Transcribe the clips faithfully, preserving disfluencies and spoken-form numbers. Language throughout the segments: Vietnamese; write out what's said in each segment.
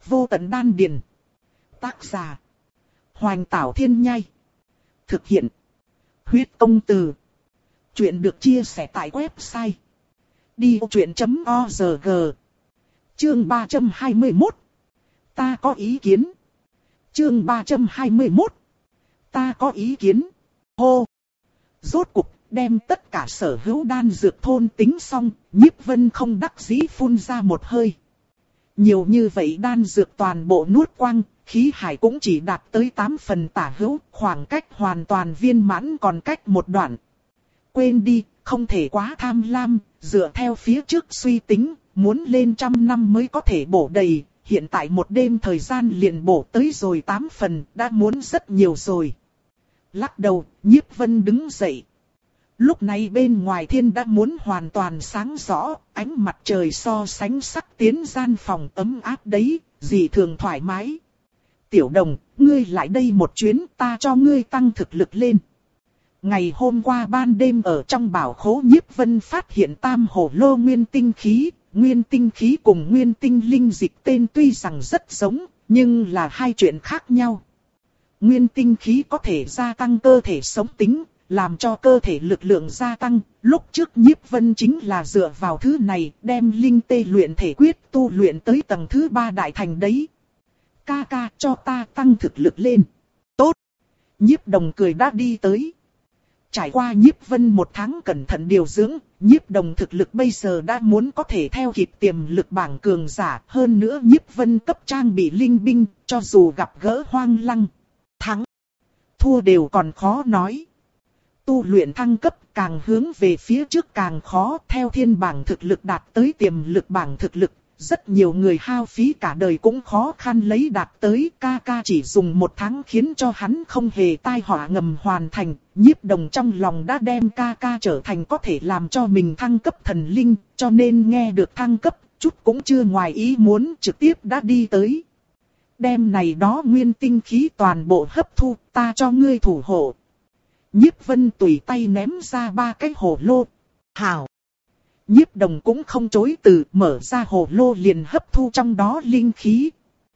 Vô tận đan điền. Tác giả. Hoành Tảo Thiên Nhai. Thực hiện. Huyết Công Từ. Chuyện được chia sẻ tại website đi vô chuyện chấm org. Chương ba trăm hai mươi mốt. Ta có ý kiến. Chương ba trăm hai mươi mốt. Ta có ý kiến. Hô. Rốt cục đem tất cả sở hữu đan dược thôn tính xong, Nhiếp Vân không đắc dĩ phun ra một hơi. Nhiều như vậy đan dược toàn bộ nuốt quăng, khí hải cũng chỉ đạt tới tám phần tả hữu, khoảng cách hoàn toàn viên mãn còn cách một đoạn. Quên đi, không thể quá tham lam, dựa theo phía trước suy tính, muốn lên trăm năm mới có thể bổ đầy, hiện tại một đêm thời gian liền bổ tới rồi tám phần, đã muốn rất nhiều rồi. Lắc đầu, Nhiếp Vân đứng dậy. Lúc này bên ngoài thiên đã muốn hoàn toàn sáng rõ, ánh mặt trời so sánh sắc tiến gian phòng ấm áp đấy, dị thường thoải mái. Tiểu Đồng, ngươi lại đây một chuyến, ta cho ngươi tăng thực lực lên. Ngày hôm qua ban đêm ở trong bảo khố, Nhiếp Vân phát hiện tam hổ lô nguyên tinh khí, nguyên tinh khí cùng nguyên tinh linh dịch tên tuy rằng rất giống, nhưng là hai chuyện khác nhau. Nguyên tinh khí có thể gia tăng cơ thể sống tính, làm cho cơ thể lực lượng gia tăng. Lúc trước Nhiếp Vân chính là dựa vào thứ này đem linh tê luyện thể quyết tu luyện tới tầng thứ ba đại thành đấy. Ca ca cho ta tăng thực lực lên. Tốt. Nhiếp Đồng cười đã đi tới. Trải qua Nhiếp Vân một tháng cẩn thận điều dưỡng, Nhiếp Đồng thực lực bây giờ đã muốn có thể theo kịp tiềm lực bảng cường giả. Hơn nữa Nhiếp Vân cấp trang bị linh binh, cho dù gặp gỡ Hoang Lăng, thắng, thua đều còn khó nói. Tu luyện thăng cấp càng hướng về phía trước càng khó, theo thiên bảng thực lực đạt tới tiềm lực bảng thực lực. Rất nhiều người hao phí cả đời cũng khó khăn lấy đạt tới, ca ca chỉ dùng một tháng khiến cho hắn không hề tai họa ngầm hoàn thành. Nhiếp Đồng trong lòng đã đem ca ca trở thành có thể làm cho mình thăng cấp thần linh, cho nên nghe được thăng cấp, chút cũng chưa ngoài ý muốn, trực tiếp đã đi tới. Đem này đó nguyên tinh khí toàn bộ hấp thu, ta cho ngươi thủ hộ. Nhiếp Vân tùy tay ném ra ba cái hồ lô. Hảo. Nhiếp Đồng cũng không chối từ, mở ra hồ lô liền hấp thu trong đó linh khí.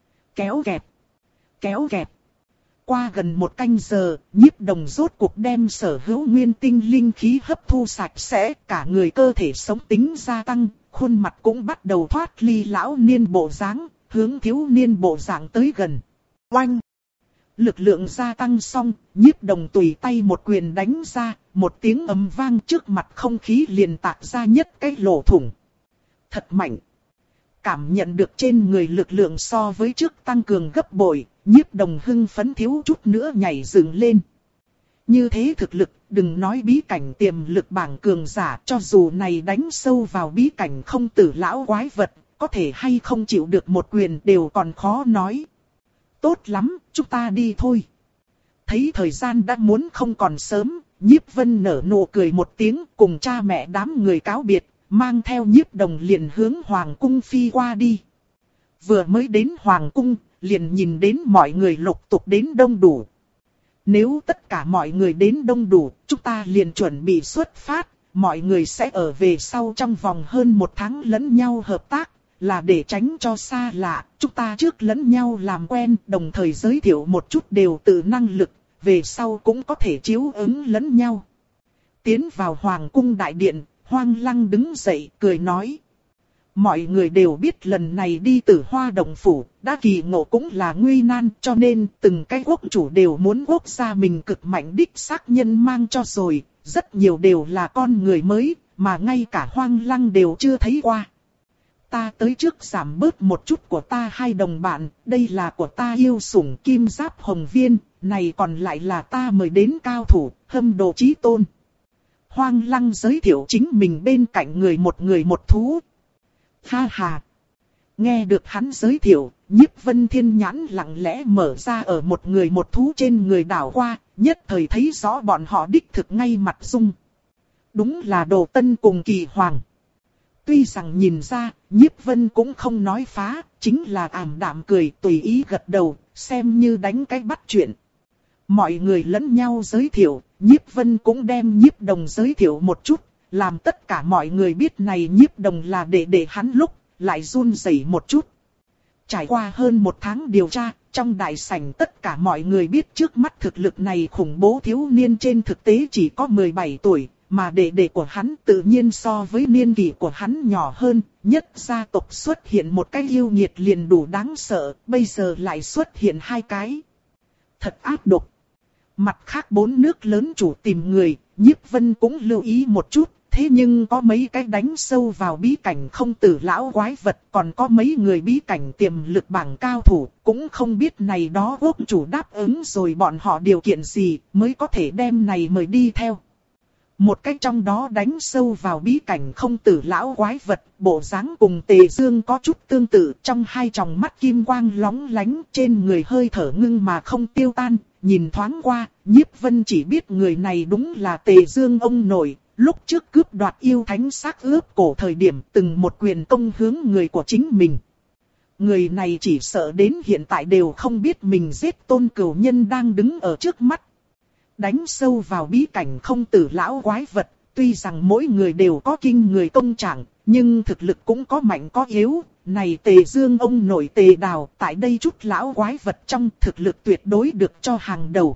Kéo gẹp. Kéo gẹp. Qua gần một canh giờ, Nhiếp Đồng rốt cuộc đem sở hữu nguyên tinh linh khí hấp thu sạch sẽ, cả người cơ thể sống tính gia tăng, khuôn mặt cũng bắt đầu thoát ly lão niên bộ dáng, hướng thiếu niên bộ dạng tới gần. Oanh! Lực lượng gia tăng xong, Nhiếp Đồng tùy tay một quyền đánh ra, một tiếng ầm vang trước mặt không khí liền tạc ra nhất cái lỗ thủng. Thật mạnh! Cảm nhận được trên người lực lượng so với trước tăng cường gấp bội, Nhiếp Đồng hưng phấn thiếu chút nữa nhảy dựng lên. Như thế thực lực, đừng nói bí cảnh tiềm lực bảng cường giả, cho dù này đánh sâu vào bí cảnh không tử lão quái vật, có thể hay không chịu được một quyền đều còn khó nói. Tốt lắm, chúng ta đi thôi. Thấy thời gian đã muốn không còn sớm, Nhiếp Vân nở nụ cười một tiếng, cùng cha mẹ đám người cáo biệt, mang theo Nhiếp Đồng liền hướng Hoàng cung phi qua đi. Vừa mới đến Hoàng cung, liền nhìn đến mọi người lục tục đến đông đủ. Nếu tất cả mọi người đến đông đủ, chúng ta liền chuẩn bị xuất phát, mọi người sẽ ở về sau trong vòng hơn một tháng lẫn nhau hợp tác. Là để tránh cho xa lạ, chúng ta trước lẫn nhau làm quen, đồng thời giới thiệu một chút đều tự năng lực, về sau cũng có thể chiếu ứng lẫn nhau. Tiến vào Hoàng cung đại điện, Hoang Lăng đứng dậy, cười nói. Mọi người đều biết lần này đi Tử Hoa Động Phủ, đã kỳ ngộ cũng là nguy nan, cho nên từng cái quốc chủ đều muốn quốc gia mình cực mạnh đích xác nhân mang cho rồi, rất nhiều đều là con người mới, mà ngay cả Hoang Lăng đều chưa thấy qua. Ta tới trước giảm bớt một chút của ta hai đồng bạn, đây là của ta yêu sủng Kim Giáp Hồng Viên, này còn lại là ta mời đến cao thủ, Hâm Đồ Chí Tôn. Hoang Lăng giới thiệu chính mình bên cạnh người một người một thú. Ha ha! Nghe được hắn giới thiệu, Nhiếp Vân thiên nhãn lặng lẽ mở ra ở một người một thú trên người đảo qua, nhất thời thấy rõ bọn họ đích thực ngay mặt dung. Đúng là Đồ Tân cùng Kỳ Hoàng. Tuy rằng nhìn ra, Nhiếp Vân cũng không nói phá, chính là ảm đạm cười tùy ý gật đầu, xem như đánh cái bắt chuyện. Mọi người lẫn nhau giới thiệu, Nhiếp Vân cũng đem Nhiếp Đồng giới thiệu một chút, làm tất cả mọi người biết này Nhiếp Đồng là để để hắn lúc, lại run rẩy một chút. Trải qua hơn một tháng điều tra, trong đại sảnh tất cả mọi người biết trước mắt thực lực này khủng bố thiếu niên trên thực tế chỉ có mười bảy tuổi, mà đệ đệ của hắn tự nhiên so với niên kỷ của hắn nhỏ hơn, nhất gia tộc xuất hiện một cái yêu nghiệt liền đủ đáng sợ, bây giờ lại xuất hiện hai cái. Thật ác độc. Mặt khác bốn nước lớn chủ tìm người, Nhiếp Vân cũng lưu ý một chút, thế nhưng có mấy cái đánh sâu vào bí cảnh không tử lão quái vật, còn có mấy người bí cảnh tiềm lực bảng cao thủ, cũng không biết này đó quốc chủ đáp ứng rồi bọn họ điều kiện gì mới có thể đem này mời đi theo. Một cách trong đó đánh sâu vào bí cảnh không tử lão quái vật, bộ dáng cùng Tề Dương có chút tương tự, trong hai tròng mắt kim quang lóng lánh, trên người hơi thở ngưng mà không tiêu tan, nhìn thoáng qua, Nhiếp Vân chỉ biết người này đúng là Tề Dương ông nội, lúc trước cướp đoạt yêu thánh xác ướp cổ thời điểm từng một quyền công hướng người của chính mình. Người này chỉ sợ đến hiện tại đều không biết mình giết Tôn Cửu Nhân đang đứng ở trước mắt. Đánh sâu vào bí cảnh không tử lão quái vật, tuy rằng mỗi người đều có kinh người công trạng, nhưng thực lực cũng có mạnh có yếu. Này Tề Dương ông nội Tề Đào, tại đây chút lão quái vật trong thực lực tuyệt đối được cho hàng đầu.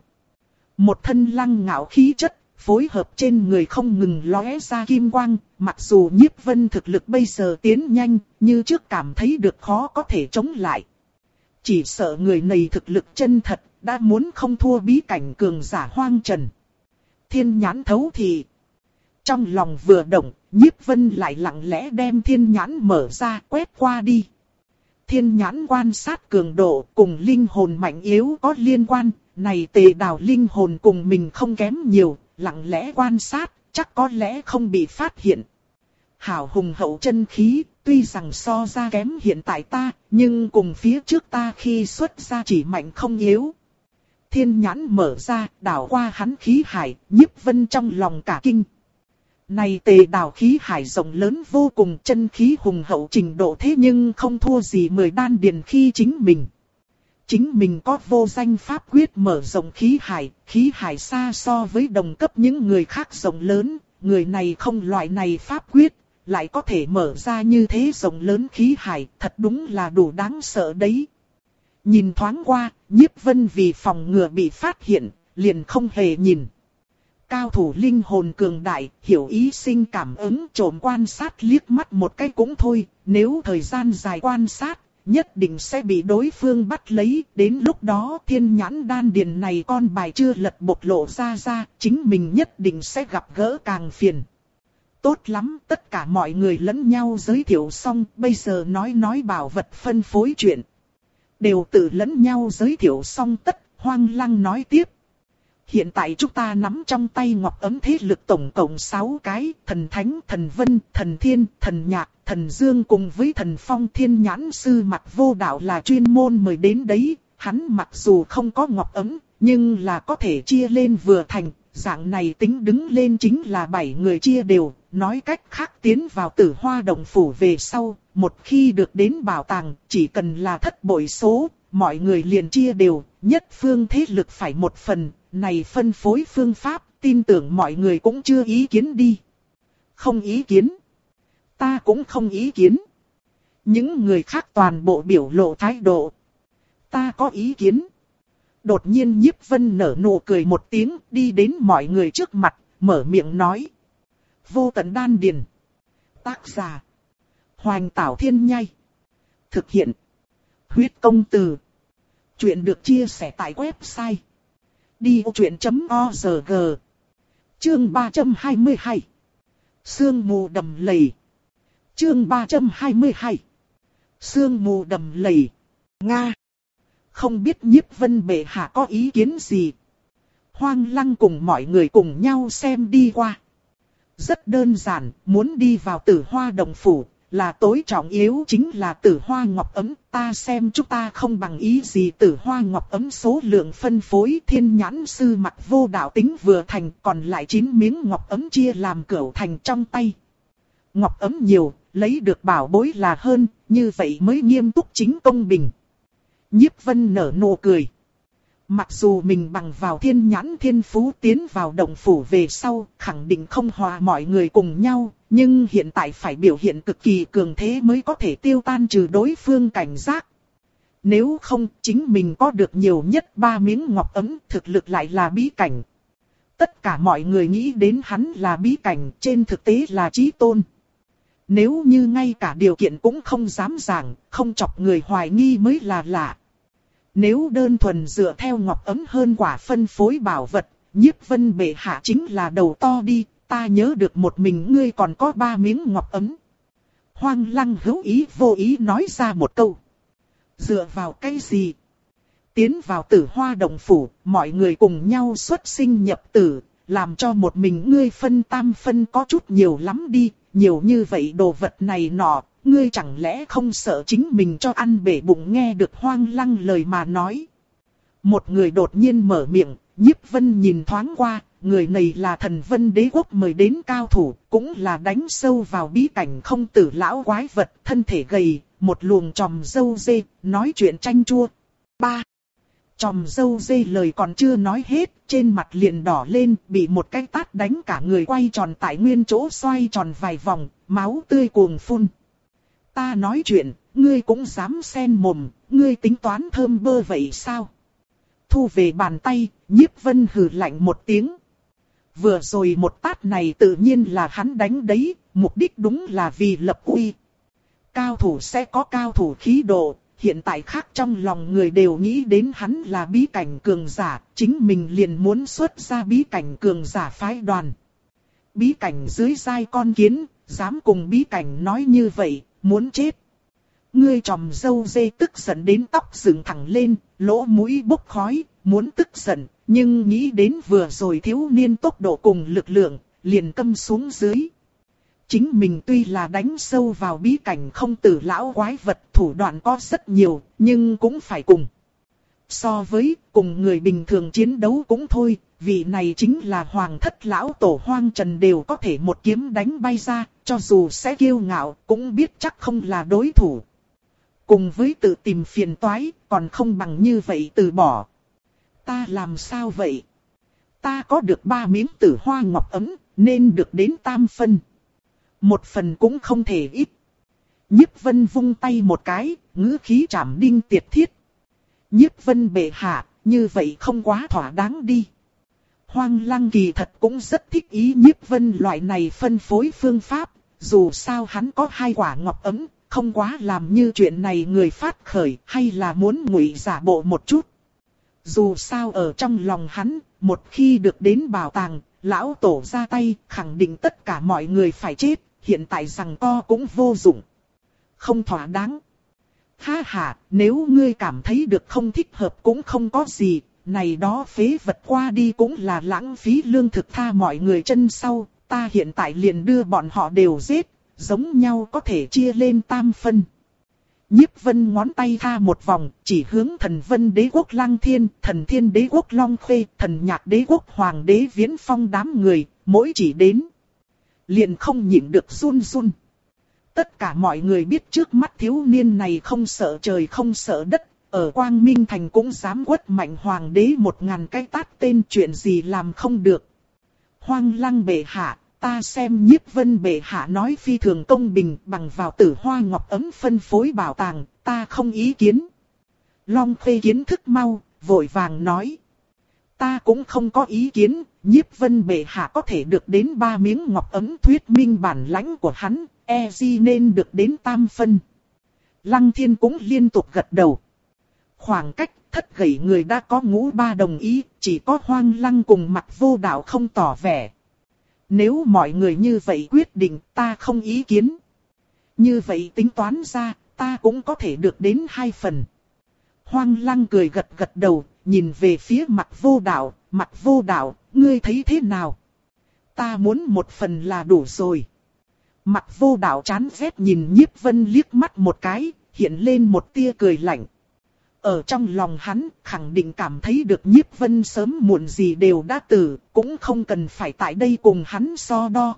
Một thân lăng ngạo khí chất, phối hợp trên người không ngừng lóe ra kim quang, mặc dù Nhiếp Vân thực lực bây giờ tiến nhanh, như trước cảm thấy được khó có thể chống lại. Chỉ sợ người này thực lực chân thật, đã muốn không thua bí cảnh cường giả hoang trần. Thiên nhãn thấu thì trong lòng vừa động, Nhiếp Vân lại lặng lẽ đem thiên nhãn mở ra quét qua đi. Thiên nhãn quan sát cường độ cùng linh hồn mạnh yếu có liên quan, này Tề Đào linh hồn cùng mình không kém nhiều, lặng lẽ quan sát, chắc có lẽ không bị phát hiện. Hảo hùng hậu chân khí, tuy rằng so ra kém hiện tại ta, nhưng cùng phía trước ta khi xuất ra chỉ mạnh không yếu. Thiên nhãn mở ra, đảo qua hắn khí hải, Nhiếp Vân trong lòng cả kinh. Này Tề Đào khí hải rộng lớn vô cùng, chân khí hùng hậu trình độ thế nhưng không thua gì mười đan điền khi chính mình. Chính mình có vô danh pháp quyết mở rộng khí hải, khí hải xa so với đồng cấp những người khác rộng lớn, người này không loại này pháp quyết, lại có thể mở ra như thế rộng lớn khí hải, thật đúng là đủ đáng sợ đấy. Nhìn thoáng qua, Nhiếp Vân vì phòng ngừa bị phát hiện, liền không hề nhìn. Cao thủ linh hồn cường đại, hiểu ý sinh cảm ứng trộm quan sát liếc mắt một cái cũng thôi, nếu thời gian dài quan sát, nhất định sẽ bị đối phương bắt lấy, đến lúc đó thiên nhãn đan điền này con bài chưa lật bộc lộ ra ra, chính mình nhất định sẽ gặp gỡ càng phiền. Tốt lắm, tất cả mọi người lẫn nhau giới thiệu xong, bây giờ nói nói bảo vật phân phối chuyện. Đều tự lẫn nhau giới thiệu xong tất, Hoang Lăng nói tiếp. Hiện tại chúng ta nắm trong tay ngọc ấm thế lực tổng cộng sáu cái, thần thánh, thần vân, thần thiên, thần nhạc, thần dương cùng với thần phong. Thiên nhãn sư Mặc Vô Đạo là chuyên môn mời đến đấy, hắn mặc dù không có ngọc ấm, nhưng là có thể chia lên vừa thành, dạng này tính đứng lên chính là bảy người chia đều, nói cách khác tiến vào Tử Hoa Động Phủ về sau, một khi được đến bảo tàng, chỉ cần là thất bội số, mọi người liền chia đều, nhất phương thế lực phải một phần. Này phân phối phương pháp, tin tưởng mọi người cũng chưa ý kiến đi. Không ý kiến. Ta cũng không ý kiến. Những người khác toàn bộ biểu lộ thái độ. Ta có ý kiến. Đột nhiên Nhiếp Vân nở nụ cười một tiếng, đi đến mọi người trước mặt, mở miệng nói. Vô Tận Đan Điền. Tác giả. Hoành Tảo Thiên Nhai. Thực hiện. Huyết Công Từ. Chuyện được chia sẻ tại website đi ô chuyện chấm org. Chương ba trăm hai mươi hai. Sương mù đầm lầy. Chương ba trăm hai mươi hai. Sương mù đầm lầy. Nga. Không biết Nhiếp Vân bệ hạ có ý kiến gì? Hoang Lăng cùng mọi người cùng nhau xem đi qua. Rất đơn giản, muốn đi vào Tử Hoa Động Phủ, là tối trọng yếu chính là Tử Hoa Ngọc Ấm. Ta xem chúng ta không bằng ý gì Tử Hoa Ngọc Ấm số lượng phân phối. Thiên nhãn sư Mặc Vô Đạo tính vừa thành, còn lại chín miếng Ngọc Ấm chia làm cửu thành trong tay. Ngọc Ấm nhiều, lấy được bảo bối là hơn, như vậy mới nghiêm túc chính công bình. Nhiếp Vân nở nụ cười. Mặc dù mình bằng vào thiên nhãn thiên phú tiến vào động phủ về sau, khẳng định không hòa mọi người cùng nhau, nhưng hiện tại phải biểu hiện cực kỳ cường thế mới có thể tiêu tan trừ đối phương cảnh giác. Nếu không, chính mình có được nhiều nhất ba miếng ngọc ấm, thực lực lại là bí cảnh. Tất cả mọi người nghĩ đến hắn là bí cảnh, trên thực tế là chí tôn. Nếu như ngay cả điều kiện cũng không dám giảng, không chọc người hoài nghi mới là lạ. Nếu đơn thuần dựa theo ngọc ấm hơn quả phân phối bảo vật, Nhiếp Vân bệ hạ chính là đầu to đi, ta nhớ được một mình ngươi còn có ba miếng ngọc ấm. Hoang Lăng hữu ý vô ý nói ra một câu. Dựa vào cái gì? Tiến vào Tử Hoa Động Phủ, mọi người cùng nhau xuất sinh nhập tử, làm cho một mình ngươi phân tam phân có chút nhiều lắm đi, nhiều như vậy đồ vật này nọ, ngươi chẳng lẽ không sợ chính mình cho ăn bể bụng. Nghe được Hoang Lăng lời mà nói. Một người đột nhiên mở miệng, Nhiếp Vân nhìn thoáng qua, người này là Thần Vân Đế Quốc mời đến cao thủ, cũng là đánh sâu vào bí cảnh không tử lão quái vật, thân thể gầy, một luồng tròm dâu dê, nói chuyện chanh chua. Ba. Tròm dâu dê lời còn chưa nói hết, trên mặt liền đỏ lên, bị một cái tát đánh cả người quay tròn tại nguyên chỗ xoay tròn vài vòng, máu tươi cuồng phun. Ta nói chuyện, ngươi cũng dám xen mồm, ngươi tính toán thơm bơ vậy sao? Thu về bàn tay, Nhiếp Vân hừ lạnh một tiếng. Vừa rồi một tát này tự nhiên là hắn đánh đấy, mục đích đúng là vì lập uy. Cao thủ sẽ có cao thủ khí độ, hiện tại khác trong lòng người đều nghĩ đến hắn là bí cảnh cường giả, chính mình liền muốn xuất ra bí cảnh cường giả phái đoàn. Bí cảnh dưới giai con kiến, dám cùng bí cảnh nói như vậy, muốn chết. Ngươi tròm dâu dê tức giận đến tóc dựng thẳng lên, lỗ mũi bốc khói, muốn tức giận, nhưng nghĩ đến vừa rồi thiếu niên tốc độ cùng lực lượng, liền câm xuống dưới. Chính mình tuy là đánh sâu vào bí cảnh không tử lão quái vật, thủ đoạn có rất nhiều, nhưng cũng phải cùng. So với cùng người bình thường chiến đấu cũng thôi, vị này chính là hoàng thất lão tổ Hoang Trần đều có thể một kiếm đánh bay ra, cho dù sẽ kiêu ngạo, cũng biết chắc không là đối thủ. Cùng với tự tìm phiền toái, còn không bằng như vậy từ bỏ. Ta làm sao vậy? Ta có được ba miếng tử hoa ngọc ấm, nên được đến tam phân. Một phần cũng không thể ít. Nhiếp Vân vung tay một cái, ngữ khí trảm đinh tiệt thiết. Nhiếp Vân bệ hạ, như vậy không quá thỏa đáng đi. Hoang Lăng kỳ thật cũng rất thích ý Nhiếp Vân loại này phân phối phương pháp. Dù sao hắn có hai quả ngọc ấm, không quá làm như chuyện này người phát khởi, hay là muốn ngụy giả bộ một chút. Dù sao ở trong lòng hắn, một khi được đến bảo tàng, lão tổ ra tay, khẳng định tất cả mọi người phải chết, hiện tại rằng co cũng vô dụng. Không thỏa đáng. Ha ha, nếu ngươi cảm thấy được không thích hợp cũng không có gì, này đó phế vật qua đi cũng là lãng phí lương thực, tha mọi người chân sau, ta hiện tại liền đưa bọn họ đều giết, giống nhau có thể chia lên tam phân. Nhiếp Vân ngón tay tha một vòng, chỉ hướng Thần Vân Đế Quốc Lăng Thiên, Thần Thiên Đế Quốc Long Khê, Thần Nhạc Đế Quốc Hoàng Đế Viễn Phong đám người, mỗi chỉ đến. Liền không nhịn được run run. Tất cả mọi người biết trước mắt thiếu niên này không sợ trời không sợ đất, ở Quang Minh Thành cũng dám quất mạnh Hoàng Đế một ngàn cái tát, tên chuyện gì làm không được. Hoang Lăng bệ hạ. Ta xem Nhiếp Vân bệ hạ nói phi thường công bình, bằng vào tử hoa ngọc ấm phân phối bảo tàng, ta không ý kiến. Long Khê kiến thức mau, vội vàng nói. Ta cũng không có ý kiến, Nhiếp Vân bệ hạ có thể được đến ba miếng ngọc ấm thuyết minh bản lãnh của hắn, e gì nên được đến tam phân. Lăng Thiên cũng liên tục gật đầu. Khoảng cách thất gậy người đã có ngũ ba đồng ý, chỉ có Hoang Lăng cùng Mặc Vô Đạo không tỏ vẻ. Nếu mọi người như vậy quyết định, ta không ý kiến. Như vậy tính toán ra, ta cũng có thể được đến hai phần. Hoang Lăng cười gật gật đầu, nhìn về phía Mặc Vô Đạo, Mặc Vô Đạo, ngươi thấy thế nào? Ta muốn một phần là đủ rồi. Mặc Vô Đạo chán ghét nhìn Nhiếp Vân liếc mắt một cái, hiện lên một tia cười lạnh. Ở trong lòng hắn, khẳng định cảm thấy được Nhiếp Vân sớm muộn gì đều đã tử, cũng không cần phải tại đây cùng hắn so đo.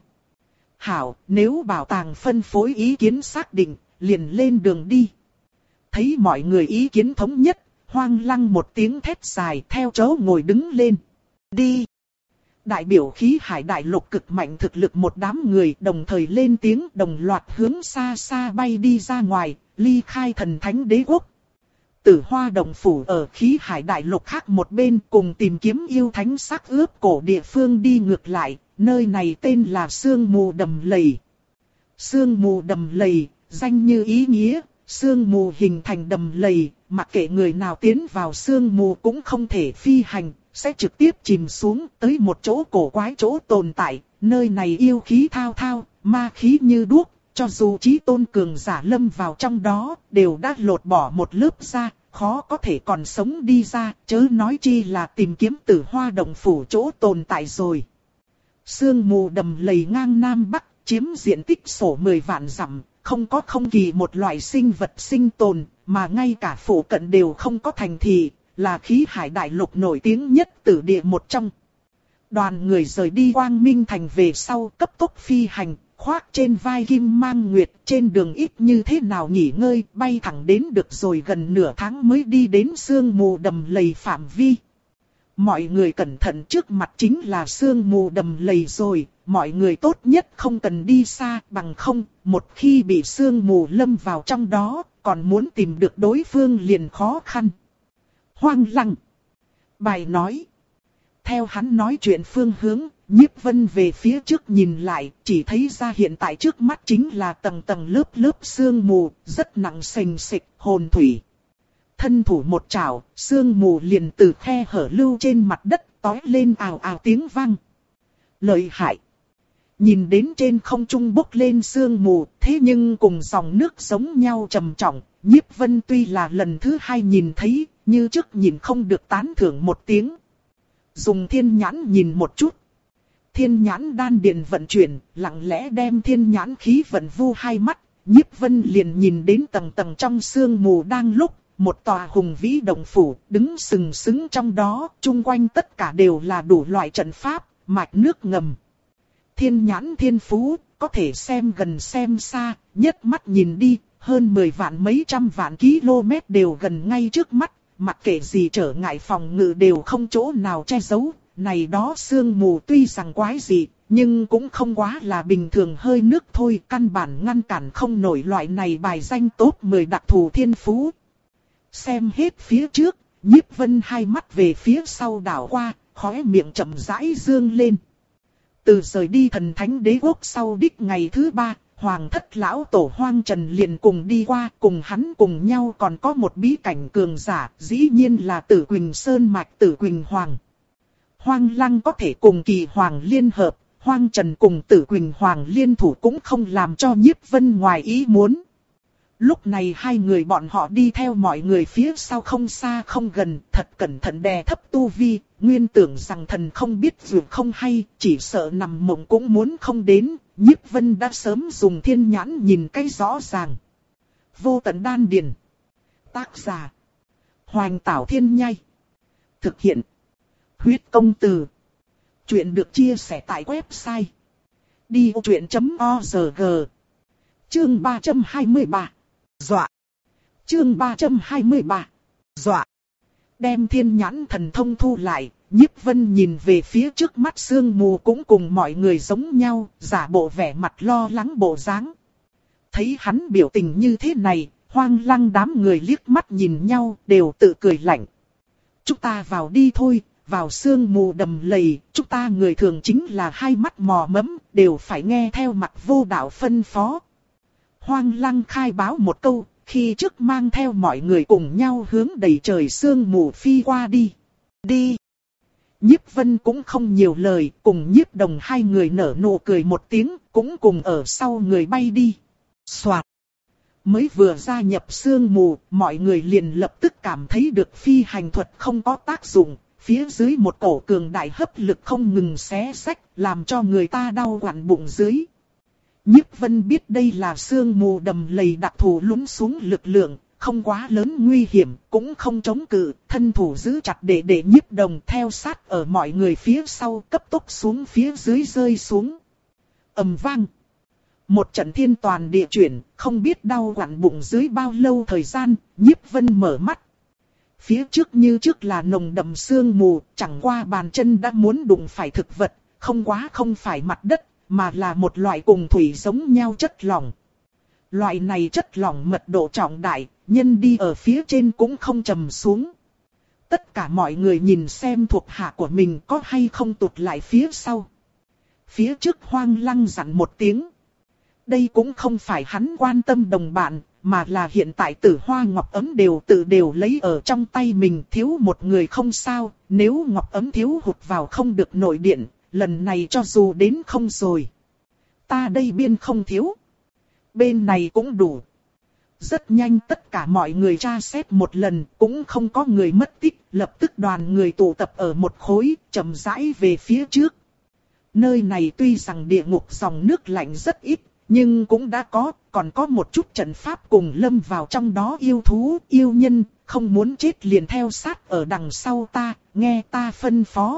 Hảo, nếu bảo tàng phân phối ý kiến xác định, liền lên đường đi. Thấy mọi người ý kiến thống nhất, Hoang Lăng một tiếng thét dài theo chỗ ngồi đứng lên. Đi! Đại biểu khí hải đại lục cực mạnh thực lực một đám người đồng thời lên tiếng, đồng loạt hướng xa xa bay đi ra ngoài, ly khai Thần Thánh Đế Quốc. Tử Hoa Động Phủ ở khí hải đại lục khác một bên, cùng tìm kiếm yêu thánh sắc ướp cổ địa phương đi ngược lại, nơi này tên là Sương Mù Đầm Lầy. Sương Mù Đầm Lầy, danh như ý nghĩa, sương mù hình thành đầm lầy, mặc kệ người nào tiến vào sương mù cũng không thể phi hành, sẽ trực tiếp chìm xuống tới một chỗ cổ quái chỗ tồn tại, nơi này yêu khí thao thao, ma khí như đuốc, cho dù chí tôn cường giả lâm vào trong đó, đều đã lột bỏ một lớp da, khó có thể còn sống đi ra, chớ nói chi là tìm kiếm Tử Hoa Động Phủ chỗ tồn tại rồi. Sương mù đầm lầy ngang Nam Bắc, chiếm diện tích sổ mười vạn dặm, không có không kỳ một loại sinh vật sinh tồn, mà ngay cả phủ cận đều không có thành thị, là khí hải đại lục nổi tiếng nhất tử địa một trong. Đoàn người rời đi Quang Minh Thành về sau cấp tốc phi hành, khoác trên vai Kim Mang Nguyệt, trên đường ít như thế nào nghỉ ngơi, bay thẳng đến được rồi gần nửa tháng mới đi đến sương mù đầm lầy phạm vi. Mọi người cẩn thận, trước mặt chính là sương mù đầm lầy rồi, mọi người tốt nhất không cần đi xa, bằng không, một khi bị sương mù lâm vào trong đó, còn muốn tìm được đối phương liền khó khăn. Hoang Lăng. Bài nói. Theo hắn nói chuyện phương hướng, Nhiếp Vân về phía trước nhìn lại, chỉ thấy ra hiện tại trước mắt chính là tầng tầng lớp lớp sương mù, rất nặng sền sệt, hồn thủy. Thân thủ một chảo, sương mù liền từ khe hở lưu trên mặt đất, tói lên ào ào tiếng vang. Lợi hại. Nhìn đến trên không trung bốc lên sương mù, thế nhưng cùng dòng nước giống nhau trầm trọng, Nhiếp Vân tuy là lần thứ hai nhìn thấy, như trước nhìn không được tán thưởng một tiếng. Dùng thiên nhãn nhìn một chút. Thiên nhãn đan điền vận chuyển, lặng lẽ đem thiên nhãn khí vận vu hai mắt, Nhiếp Vân liền nhìn đến tầng tầng trong sương mù đang lúc, một tòa hùng vĩ động phủ, đứng sừng sững trong đó, chung quanh tất cả đều là đủ loại trận pháp, mạch nước ngầm. Thiên nhãn thiên phú, có thể xem gần xem xa, nhất mắt nhìn đi, hơn mười vạn mấy trăm vạn km đều gần ngay trước mắt, mặc kệ gì trở ngại phòng ngự đều không chỗ nào che giấu. Này đó sương mù tuy rằng quái dị, nhưng cũng không quá là bình thường hơi nước thôi, căn bản ngăn cản không nổi loại này bài danh top mười đặc thù thiên phú. Xem hết phía trước, Nhiếp Vân hai mắt về phía sau đảo qua, khóe miệng chậm rãi dương lên. Từ rời đi Thần Thánh Đế Quốc sau đích ngày thứ ba, Hoàng thất lão tổ Hoang Trần liền cùng đi qua, cùng hắn cùng nhau còn có một bí cảnh cường giả, dĩ nhiên là Tử Quỳnh Sơn mạch Tử Quỳnh Hoàng. Hoang Lăng có thể cùng Kỳ Hoàng liên hợp, Hoang Trần cùng Tử Quỳnh Hoàng liên thủ cũng không làm cho Nhiếp Vân ngoài ý muốn. Lúc này hai người bọn họ đi theo mọi người phía sau không xa không gần, thật cẩn thận đè thấp tu vi, nguyên tưởng rằng thần không biết dù không hay, chỉ sợ nằm mộng cũng muốn không đến, Nhiếp Vân đã sớm dùng thiên nhãn nhìn cái rõ ràng. Vô tận đan điền. Tác giả. Hoành Tảo Thiên Nhai. Thực hiện. Huyết Công Từ. Chuyện được chia sẻ tại website đi vô chuyện chấm org. Chương ba trăm hai mươi ba. Dọa. Chương ba trăm hai mươi ba. Dọa. Đem thiên nhãn thần thông thu lại, Nhiếp Vân nhìn về phía trước mắt sương mù cũng cùng mọi người giống nhau, giả bộ vẻ mặt lo lắng bộ dáng. Thấy hắn biểu tình như thế này, Hoang Lăng đám người liếc mắt nhìn nhau, đều tự cười lạnh. Chúng ta vào đi thôi. Vào sương mù đầm lầy, chúng ta người thường chính là hai mắt mò mẫm, đều phải nghe theo Mặc Vô Đạo phân phó. Hoang Lăng khai báo một câu, khi trước mang theo mọi người cùng nhau hướng đầy trời sương mù phi qua đi. Đi! Nhiếp Vân cũng không nhiều lời, cùng Nhiếp Đồng hai người nở nụ cười một tiếng, cũng cùng ở sau người bay đi. Soạt! Mới vừa gia nhập sương mù, mọi người liền lập tức cảm thấy được phi hành thuật không có tác dụng. Phía dưới một cổ cường đại hấp lực không ngừng xé xách, làm cho người ta đau quặn bụng dưới. Nhiếp Vân biết đây là sương mù đầm lầy đặc thù lún xuống lực lượng, không quá lớn nguy hiểm, cũng không chống cự, thân thủ giữ chặt để để Nhiếp Đồng theo sát ở mọi người phía sau cấp tốc xuống phía dưới rơi xuống. Ầm vang. Một trận thiên toàn địa chuyển, không biết đau quặn bụng dưới bao lâu thời gian, Nhiếp Vân mở mắt. Phía trước như trước là nồng đậm sương mù, chẳng qua bàn chân đã muốn đụng phải thực vật, không quá không phải mặt đất, mà là một loại cùng thủy giống nhau chất lỏng. Loại này chất lỏng mật độ trọng đại, nhân đi ở phía trên cũng không trầm xuống. Tất cả mọi người nhìn xem thuộc hạ của mình có hay không tụt lại phía sau. Phía trước Hoang Lăng dặn một tiếng. Đây cũng không phải hắn quan tâm đồng bạn, mà là hiện tại Tử Hoa Ngọc Ấm đều tự đều lấy ở trong tay mình, thiếu một người không sao, nếu Ngọc Ấm thiếu hụt vào không được nội điện, lần này cho dù đến không rồi. Ta đây biên không thiếu. Bên này cũng đủ. Rất nhanh tất cả mọi người tra xét một lần, cũng không có người mất tích, lập tức đoàn người tụ tập ở một khối, chậm rãi về phía trước. Nơi này tuy rằng địa ngục dòng nước lạnh rất ít, nhưng cũng đã có, còn có một chút trận pháp cùng lâm vào trong đó yêu thú, yêu nhân, không muốn chết liền theo sát ở đằng sau ta, nghe ta phân phó.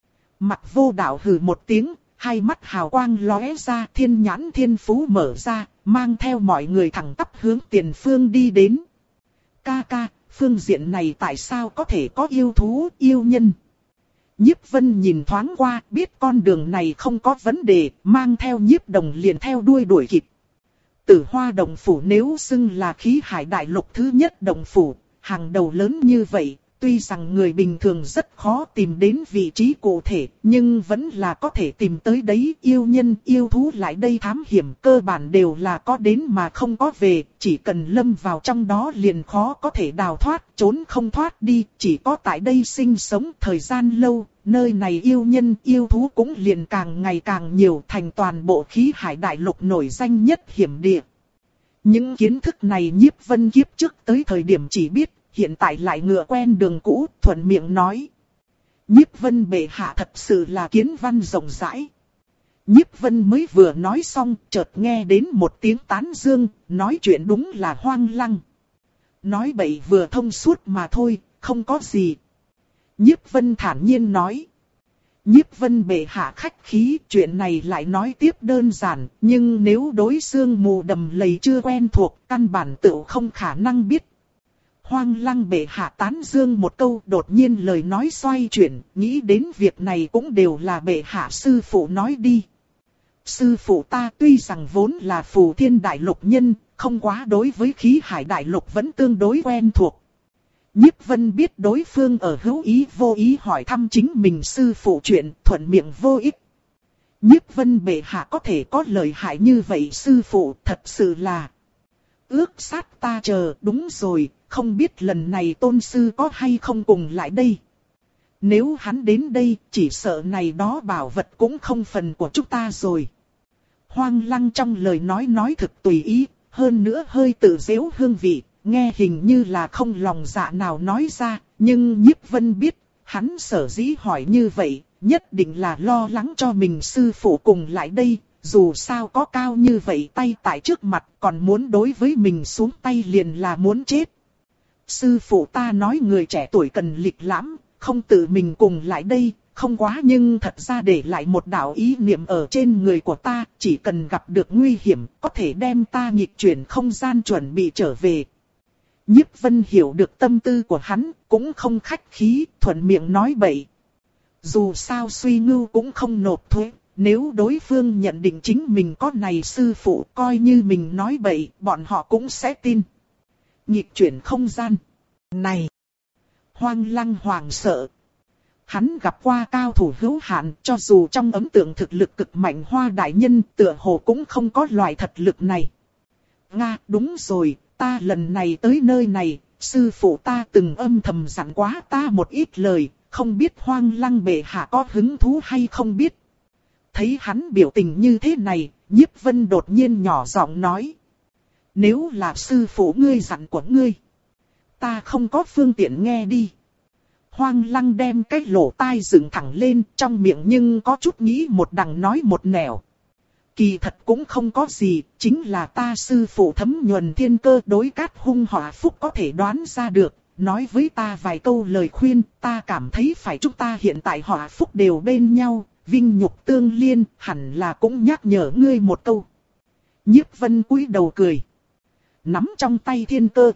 Mặc Vô Đạo hừ một tiếng, hai mắt hào quang lóe ra, thiên nhãn thiên phú mở ra, mang theo mọi người thẳng tắp hướng tiền phương đi đến. Ca ca, phương diện này tại sao có thể có yêu thú, yêu nhân? Nhiếp Vân nhìn thoáng qua, biết con đường này không có vấn đề, mang theo Nhiếp Đồng liền theo đuôi đuổi kịp. Tử Hoa Động Phủ nếu xưng là khí hải đại lục thứ nhất động phủ, hàng đầu lớn như vậy, tuy rằng người bình thường rất khó tìm đến vị trí cụ thể, nhưng vẫn là có thể tìm tới đấy. Yêu nhân, yêu thú lại đây thám hiểm cơ bản đều là có đến mà không có về, chỉ cần lâm vào trong đó liền khó có thể đào thoát, trốn không thoát đi, chỉ có tại đây sinh sống thời gian lâu, nơi này yêu nhân, yêu thú cũng liền càng ngày càng nhiều, thành toàn bộ khí hải đại lục nổi danh nhất hiểm địa. Những kiến thức này Nhiếp Vân kiếp trước tới thời điểm chỉ biết, hiện tại lại ngựa quen đường cũ, thuận miệng nói. Nhiếp Vân bệ hạ thật sự là kiến văn rộng rãi. Nhiếp Vân mới vừa nói xong, chợt nghe đến một tiếng tán dương, nói chuyện đúng là Hoang Lăng. Nói bậy vừa thông suốt mà thôi, không có gì. Nhiếp Vân thản nhiên nói. Nhiếp Vân bệ hạ khách khí, chuyện này lại nói tiếp đơn giản, nhưng nếu đối xương mù đầm lầy chưa quen thuộc, căn bản tự không khả năng biết. Hoang Lăng bệ hạ tán dương một câu, đột nhiên lời nói xoay chuyển, nghĩ đến việc này cũng đều là bệ hạ sư phụ nói đi. Sư phụ ta tuy rằng vốn là Phù Thiên Đại Lục nhân, không quá đối với khí hải đại lục vẫn tương đối quen thuộc. Nhiếp Vân biết đối phương ở hữu ý vô ý hỏi thăm chính mình sư phụ chuyện, thuận miệng vô ích. Nhiếp Vân bệ hạ có thể có lời hại như vậy sư phụ, thật sự là ước sát ta chờ. Đúng rồi, không biết lần này tôn sư có hay không cùng lại đây. Nếu hắn đến đây, chỉ sợ này đó bảo vật cũng không phần của chúng ta rồi. Hoang Lăng trong lời nói nói thực tùy ý, hơn nữa hơi tự giễu hương vị, nghe hình như là không lòng dạ nào nói ra, nhưng Nhiếp Vân biết, hắn sở dĩ hỏi như vậy, nhất định là lo lắng cho mình sư phụ cùng lại đây, dù sao có cao như vậy tay tại trước mặt, còn muốn đối với mình xuống tay liền là muốn chết. Sư phụ ta nói người trẻ tuổi cần lịch lãm, không tự mình cùng lại đây, không quá nhưng thật ra để lại một đạo ý niệm ở trên người của ta, chỉ cần gặp được nguy hiểm, có thể đem ta nghịch chuyển không gian chuẩn bị trở về. Nhiếp Vân hiểu được tâm tư của hắn, cũng không khách khí, thuận miệng nói bậy. Dù sao Suy Ngưu cũng không nộp thuế, nếu đối phương nhận định chính mình có này sư phụ, coi như mình nói bậy, bọn họ cũng sẽ tin. Nghịch chuyển không gian. Này! Hoang Lăng hoảng sợ. Hắn gặp qua cao thủ hữu hạn, cho dù trong ấn tượng thực lực cực mạnh Hoa đại nhân, tựa hồ cũng không có loại thật lực này. Nga, đúng rồi, ta lần này tới nơi này, sư phụ ta từng âm thầm dặn quá ta một ít lời, không biết Hoang Lăng bệ hạ có hứng thú hay không biết. Thấy hắn biểu tình như thế này, Nhiếp Vân đột nhiên nhỏ giọng nói. Nếu là sư phụ ngươi dặn của ngươi, ta không có phương tiện nghe đi. Hoang Lăng đem cái lỗ tai dựng thẳng lên, trong miệng nhưng có chút nghĩ một đằng nói một nẻo. Kỳ thật cũng không có gì, chính là ta sư phụ Thấm Nhuần Thiên Cơ đối Cát Hung Hỏa Phúc có thể đoán ra được, nói với ta vài câu lời khuyên, ta cảm thấy phải chúng ta hiện tại Hỏa Phúc đều bên nhau, vinh nhục tương liên, hẳn là cũng nhắc nhở ngươi một câu. Nhiếp Vân cúi đầu cười, nắm trong tay thiên cơ,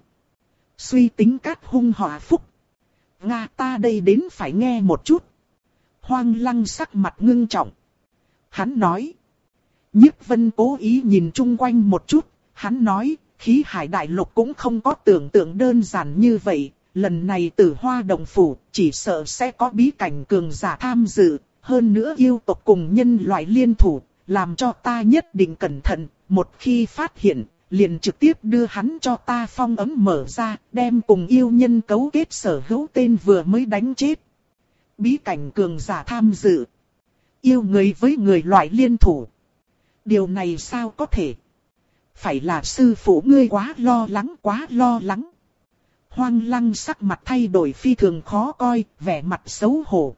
suy tính Cát Hung Hỏa Phúc. Nga, ta đây đến phải nghe một chút. Hoang Lăng sắc mặt ngưng trọng. Hắn nói. Nhiếp Vân cố ý nhìn chung quanh một chút. Hắn nói, khí hải đại lục cũng không có tưởng tượng đơn giản như vậy. Lần này Tử Hoa Động Phủ chỉ sợ sẽ có bí cảnh cường giả tham dự, hơn nữa yêu tộc cùng nhân loại liên thủ, làm cho ta nhất định cẩn thận, một khi phát hiện, liền trực tiếp đưa hắn cho ta phong ấm mở ra, đem cùng yêu nhân cấu kết sở hữu tên vừa mới đánh chết. Bí cảnh cường giả tham dự, yêu người với người loại liên thủ. Điều này sao có thể? Phải là sư phụ ngươi quá lo lắng, quá lo lắng. Hoang Lăng sắc mặt thay đổi phi thường khó coi, vẻ mặt xấu hổ.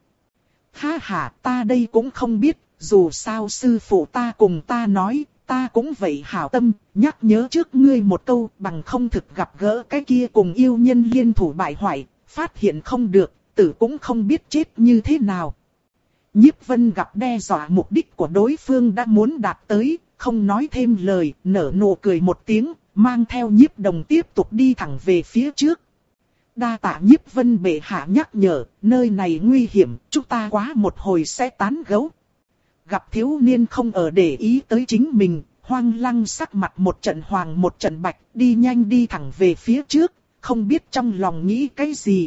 Ha ha, ta đây cũng không biết, dù sao sư phụ ta cùng ta nói, ta cũng vậy hảo tâm, nhắc nhớ trước ngươi một câu, bằng không thực gặp gỡ cái kia cùng yêu nhân liên thủ bại hoại, phát hiện không được, tử cũng không biết chết như thế nào. Nhiếp Vân gặp đe dọa mục đích của đối phương đã muốn đạt tới, không nói thêm lời, nở nụ cười một tiếng, mang theo Nhiếp Đồng tiếp tục đi thẳng về phía trước. Đa tạ Nhiếp Vân bệ hạ nhắc nhở, nơi này nguy hiểm, chúng ta quá một hồi sẽ tán gẫu. Gặp thiếu niên không ở để ý tới chính mình, Hoang Lăng sắc mặt một trận hoàng một trận bạch, đi nhanh đi thẳng về phía trước, không biết trong lòng nghĩ cái gì.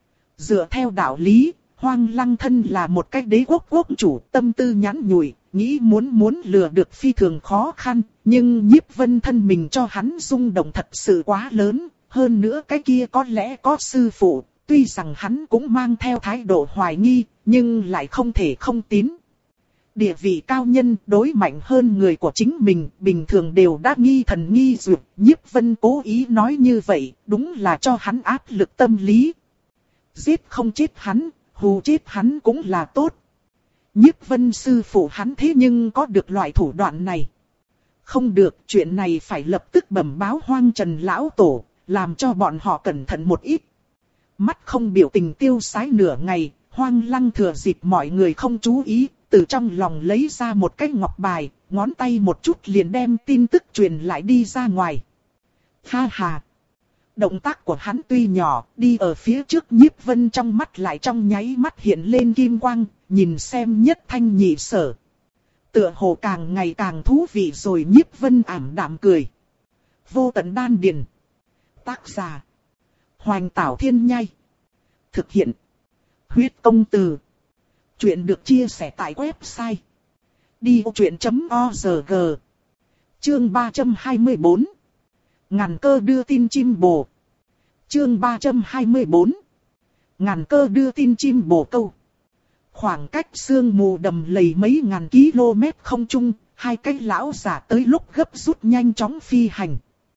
Dựa theo đạo lý, Hoang Lăng thân là một cái đế quốc quốc chủ, tâm tư nhắn nhủi, nghĩ muốn muốn lừa được phi thường khó khăn, nhưng Nhiếp Vân thân mình cho hắn rung động thật sự quá lớn, hơn nữa cái kia có lẽ có sư phụ, tuy rằng hắn cũng mang theo thái độ hoài nghi, nhưng lại không thể không tín. Địa vị cao nhân đối mạnh hơn người của chính mình, bình thường đều đã nghi thần nghi dược, Nhiếp Vân cố ý nói như vậy, đúng là cho hắn áp lực tâm lý. Giết không chết hắn, hù chết hắn cũng là tốt. Nhiếp Vân sư phụ hắn thế nhưng có được loại thủ đoạn này. Không được, chuyện này phải lập tức bẩm báo Hoang Trần lão tổ, làm cho bọn họ cẩn thận một ít. Mắt không biểu tình tiêu sái nửa ngày, Hoang Lăng thừa dịp mọi người không chú ý, từ trong lòng lấy ra một cái ngọc bài, ngón tay một chút liền đem tin tức truyền lại đi ra ngoài. Ha ha! Động tác của hắn tuy nhỏ, đi ở phía trước Nhiếp Vân trong mắt lại trong nháy mắt hiện lên kim quang, nhìn xem Nhất Thanh Nhị Sở. Tựa hồ càng ngày càng thú vị rồi. Nhiếp Vân ảm đạm cười. Vô Tận Đan Điền. Tác giả: Hoành Tảo Thiên Nhai. Thực hiện: Huyết Công Từ. Chuyện được chia sẻ tại website đi ô chuyện chấm org. Chương ba trăm hai mươi bốn. Ngàn cơ đưa tin chim bồ. Chương ba trăm hai mươi bốn. Ngàn cơ đưa tin chim bồ câu. Khoảng cách sương mù đầm lầy mấy ngàn km không trung, hai cái lão giả tới lúc gấp rút nhanh chóng phi hành.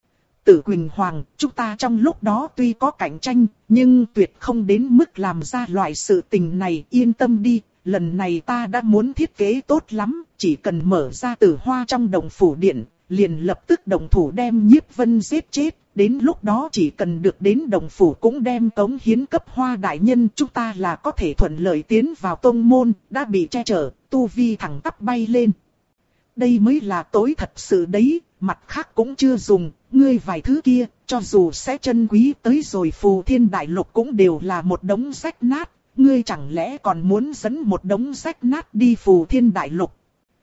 Tử Quỳnh Hoàng, chúng ta trong lúc đó tuy có cạnh tranh, nhưng tuyệt không đến mức làm ra loại sự tình này, yên tâm đi. Lần này ta đã muốn thiết kế tốt lắm, chỉ cần mở ra Tử Hoa trong Động Phủ Điện, liền lập tức động thủ đem Nhiếp Vân giết chết. Đến lúc đó chỉ cần được đến Động Phủ cũng đem cống hiến cấp Hoa đại nhân, chúng ta là có thể thuận lợi tiến vào tông môn, đã bị che chở, tu vi thẳng tắp bay lên. Đây mới là tối thật sự đấy, mặt khác cũng chưa dùng, ngươi vài thứ kia, cho dù sẽ chân quý tới rồi Phù Thiên Đại Lục cũng đều là một đống rách nát. Ngươi chẳng lẽ còn muốn dẫn một đống rách nát đi Phù Thiên Đại Lục?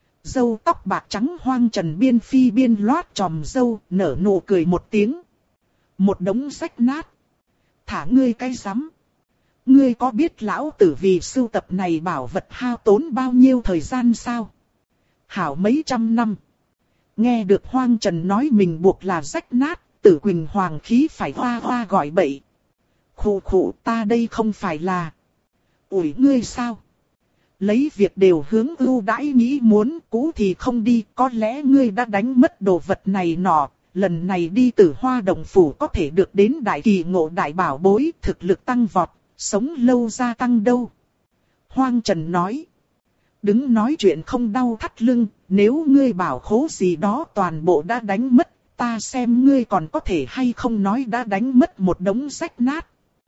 Dâu tóc bạc trắng Hoang Trần biên phi biên loát tròm dâu, nở nụ cười một tiếng. Một đống rách nát. Thả ngươi cái rắm. Ngươi có biết lão tử vì sưu tập này bảo vật hao tốn bao nhiêu thời gian sao? Hảo mấy trăm năm. Nghe được Hoang Trần nói mình buộc là rách nát, Tử Quỳnh Hoàng khí phải hoa hoa gọi bậy. Khụ khụ, ta đây không phải là... Ủi ngươi sao? Lấy việc đều hướng ưu đãi nghĩ muốn, cũ thì không đi, có lẽ ngươi đã đánh mất đồ vật này nọ, lần này đi Tử Hoa Động Phủ có thể được đến đại kỳ ngộ đại bảo bối, thực lực tăng vọt, sống lâu gia tăng đâu. Hoang Trần nói. Đứng nói chuyện không đau thắt lưng, nếu ngươi bảo khố gì đó toàn bộ đã đánh mất, ta xem ngươi còn có thể hay không nói đã đánh mất một đống rách nát.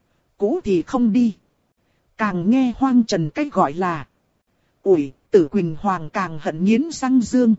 Cũ thì không đi. Càng nghe Hoang Trần cách gọi là ủi, Tử Quỳnh Hoàng càng hận nghiến răng dương.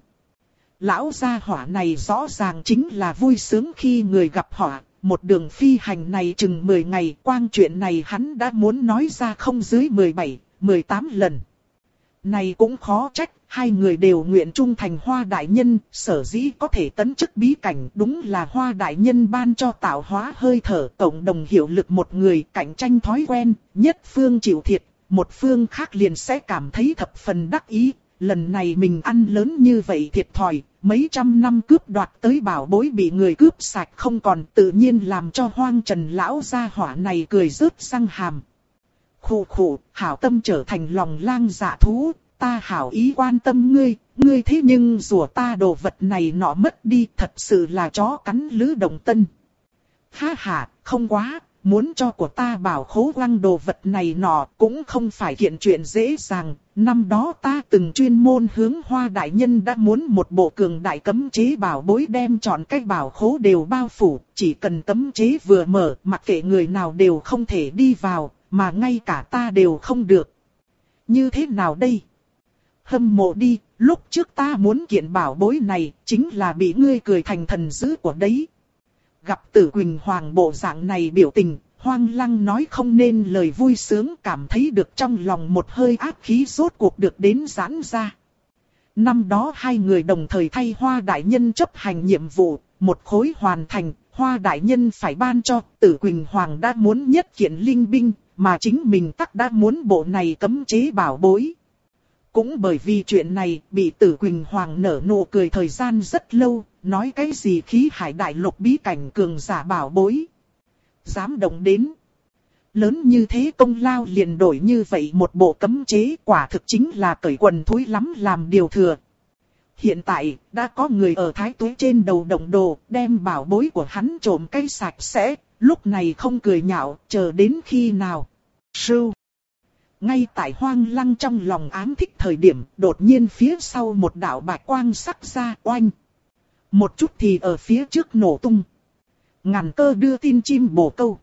Lão gia hỏa này rõ ràng chính là vui sướng khi người gặp họa, một đường phi hành này chừng mười ngày, quang chuyện này hắn đã muốn nói ra không dưới mười bảy, mười tám lần. Này cũng khó trách, hai người đều nguyện trung thành Hoa Đại Nhân, sở dĩ có thể tấn chức bí cảnh đúng là Hoa Đại Nhân ban cho tạo hóa hơi thở, cộng đồng hiệu lực một người cạnh tranh thói quen, nhất phương chịu thiệt, một phương khác liền sẽ cảm thấy thập phần đắc ý. Lần này mình ăn lớn như vậy thiệt thòi, mấy trăm năm cướp đoạt tới bảo bối bị người cướp sạch không còn, tự nhiên làm cho Hoang Trần lão gia hỏa này cười rớt răng hàm. Khụ khụ, hảo tâm trở thành lòng lang dạ thú, ta hảo ý quan tâm ngươi, ngươi thế nhưng rủa ta đồ vật này nọ mất đi, thật sự là chó cắn lứ đồng tân. Ha ha, không quá, muốn cho của ta bảo khố quăng đồ vật này nọ cũng không phải kiện chuyện dễ dàng. Năm đó ta từng chuyên môn hướng Hoa Đại Nhân đã muốn một bộ cường đại cấm chế bảo bối đem chọn cái bảo khố đều bao phủ, chỉ cần cấm chế vừa mở, mặc kệ người nào đều không thể đi vào, mà ngay cả ta đều không được. Như thế nào đây? Hâm mộ đi, lúc trước ta muốn kiện bảo bối này, chính là bị ngươi cười thành thần dữ của đấy. Gặp Tử Quỳnh Hoàng bộ dạng này biểu tình, Hoang Lăng nói không nên lời vui sướng, cảm thấy được trong lòng một hơi áp khí rốt cuộc được đến giãn ra. Năm đó hai người đồng thời thay Hoa Đại Nhân chấp hành nhiệm vụ, một khối hoàn thành, Hoa Đại Nhân phải ban cho. Tử Quỳnh Hoàng đã muốn nhất kiện linh binh, mà chính mình tắc đã muốn bộ này cấm chế bảo bối. Cũng bởi vì chuyện này, bị Tử Quỳnh Hoàng nở nụ cười thời gian rất lâu, nói cái gì khí hải đại lục bí cảnh cường giả bảo bối. Dám động đến. Lớn như thế công lao liền đổi như vậy một bộ cấm chế, quả thực chính là cởi quần thúi lắm làm điều thừa. Hiện tại, đã có người ở Thái Tuế trên đầu động đồ, đem bảo bối của hắn trộm cái sạch sẽ, lúc này không cười nhạo, chờ đến khi nào. Sưu. Ngay tại Hoang Lăng trong lòng ám thích thời điểm, đột nhiên phía sau một đạo bạch quang sắc ra oanh. Một chút thì ở phía trước nổ tung. Ngàn cơ đưa tin chim bồ câu.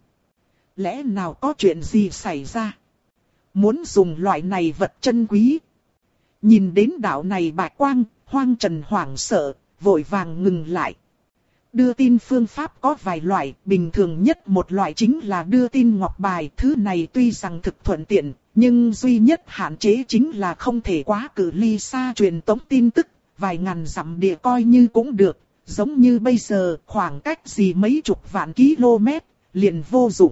Lẽ nào có chuyện gì xảy ra? Muốn dùng loại này vật chân quý. Nhìn đến đạo này bạch quang, Hoang Trần hoảng sợ, vội vàng ngừng lại. Đưa tin phương pháp có vài loại, bình thường nhất một loại chính là đưa tin ngọc bài. Thứ này tuy rằng thực thuận tiện, nhưng duy nhất hạn chế chính là không thể quá cự ly xa truyền tống tin tức, vài ngàn dặm địa coi như cũng được. Giống như bây giờ, khoảng cách gì mấy chục vạn km, liền vô dụng.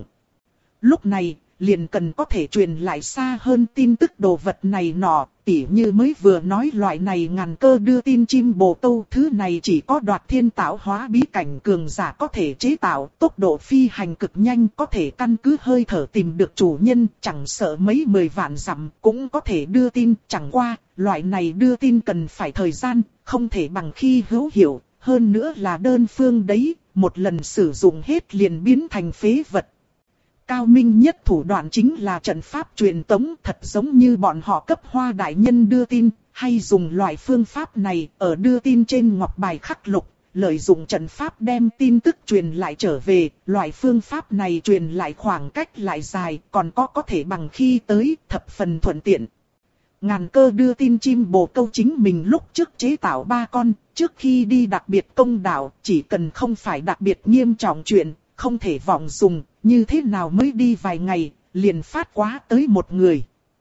Lúc này, liền cần có thể truyền lại xa hơn tin tức đồ vật này nọ, tỉ như mới vừa nói loại này ngàn cơ đưa tin chim bồ câu. Thứ này chỉ có đoạt thiên tạo hóa bí cảnh cường giả có thể chế tạo, tốc độ phi hành cực nhanh, có thể căn cứ hơi thở tìm được chủ nhân, chẳng sợ mấy mười vạn dặm cũng có thể đưa tin. Chẳng qua, loại này đưa tin cần phải thời gian, không thể bằng khi hữu hiệu, hơn nữa là đơn phương đấy, một lần sử dụng hết liền biến thành phế vật. Cao minh nhất thủ đoạn chính là trận pháp truyền tống, thật giống như bọn họ cấp Hoa Đại Nhân đưa tin, hay dùng loại phương pháp này ở đưa tin trên ngọc bài khắc lục, lợi dụng trận pháp đem tin tức truyền lại trở về. Loại phương pháp này truyền lại khoảng cách lại dài, còn có có thể bằng khi tới, thập phần thuận tiện. Ngàn cơ đưa tin chim bồ câu chính mình lúc trước chế tạo ba con, trước khi đi đặc biệt công đạo, chỉ cần không phải đặc biệt nghiêm trọng chuyện, không thể vọng dùng, như thế nào mới đi vài ngày, liền phát quá tới một người.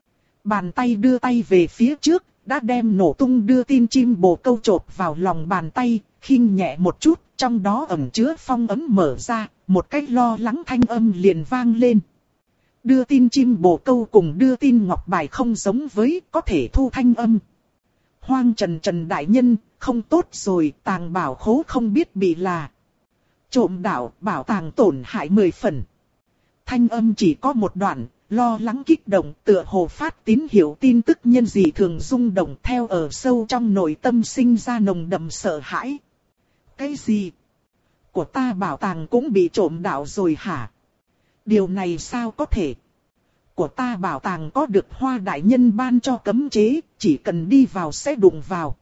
Bàn tay đưa tay về phía trước, đã đem nổ tung đưa tin chim bồ câu chộp vào lòng bàn tay, khinh nhẹ một chút, trong đó ẩn chứa phong ấn mở ra, một cách lo lắng thanh âm liền vang lên. Đưa tin chim bồ câu cùng đưa tin ngọc bài không giống với, có thể thu thanh âm. Hoang Trần Trần Đại Nhân, không tốt rồi, tàng bảo khố không biết bị là trộm đạo, bảo tàng tổn hại mười phần. Thanh âm chỉ có một đoạn, lo lắng kích động, tựa hồ phát tín hiệu tin tức nhân dị thường rung động, theo ở sâu trong nội tâm sinh ra nồng đậm sợ hãi. Cái gì? Của ta bảo tàng cũng bị trộm đạo rồi hả? Điều này sao có thể? Của ta bảo tàng có được Hoa Đại Nhân ban cho cấm chế, chỉ cần đi vào sẽ đụng vào.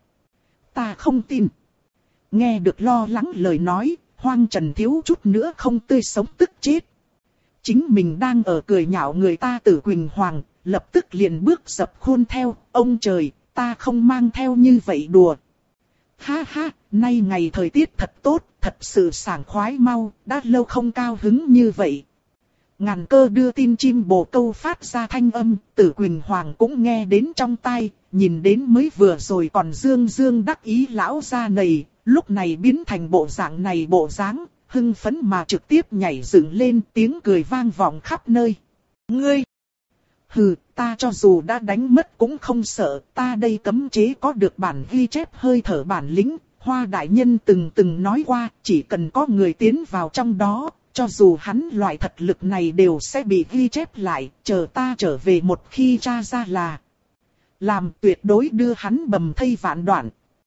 Ta không tin. Nghe được lo lắng lời nói, Hoang Trần thiếu chút nữa không tươi sống tức chết. Chính mình đang ở cười nhạo người ta Tử Quỳnh Hoàng, lập tức liền bước dập khuôn theo, ông trời, ta không mang theo như vậy đùa. Ha ha, nay ngày thời tiết thật tốt, thật sự sảng khoái mau, đã lâu không cao hứng như vậy. Ngàn cơ đưa tin chim bồ câu phát ra thanh âm, Tử Quỳnh Hoàng cũng nghe đến trong tai, nhìn đến mới vừa rồi còn dương dương đắc ý lão gia này, lúc này biến thành bộ dạng này bộ dáng, hưng phấn mà trực tiếp nhảy dựng lên, tiếng cười vang vọng khắp nơi. Ngươi! Hừ, ta cho dù đã đánh mất cũng không sợ, ta đây cấm chế có được bản ghi chép hơi thở bản lĩnh, Hoa đại nhân từng từng nói qua, chỉ cần có người tiến vào trong đó, cho dù hắn loại thật lực này đều sẽ bị ghi chép lại, chờ ta trở về một khi tra ra là làm tuyệt đối đưa hắn bầm thây vạn đoạn.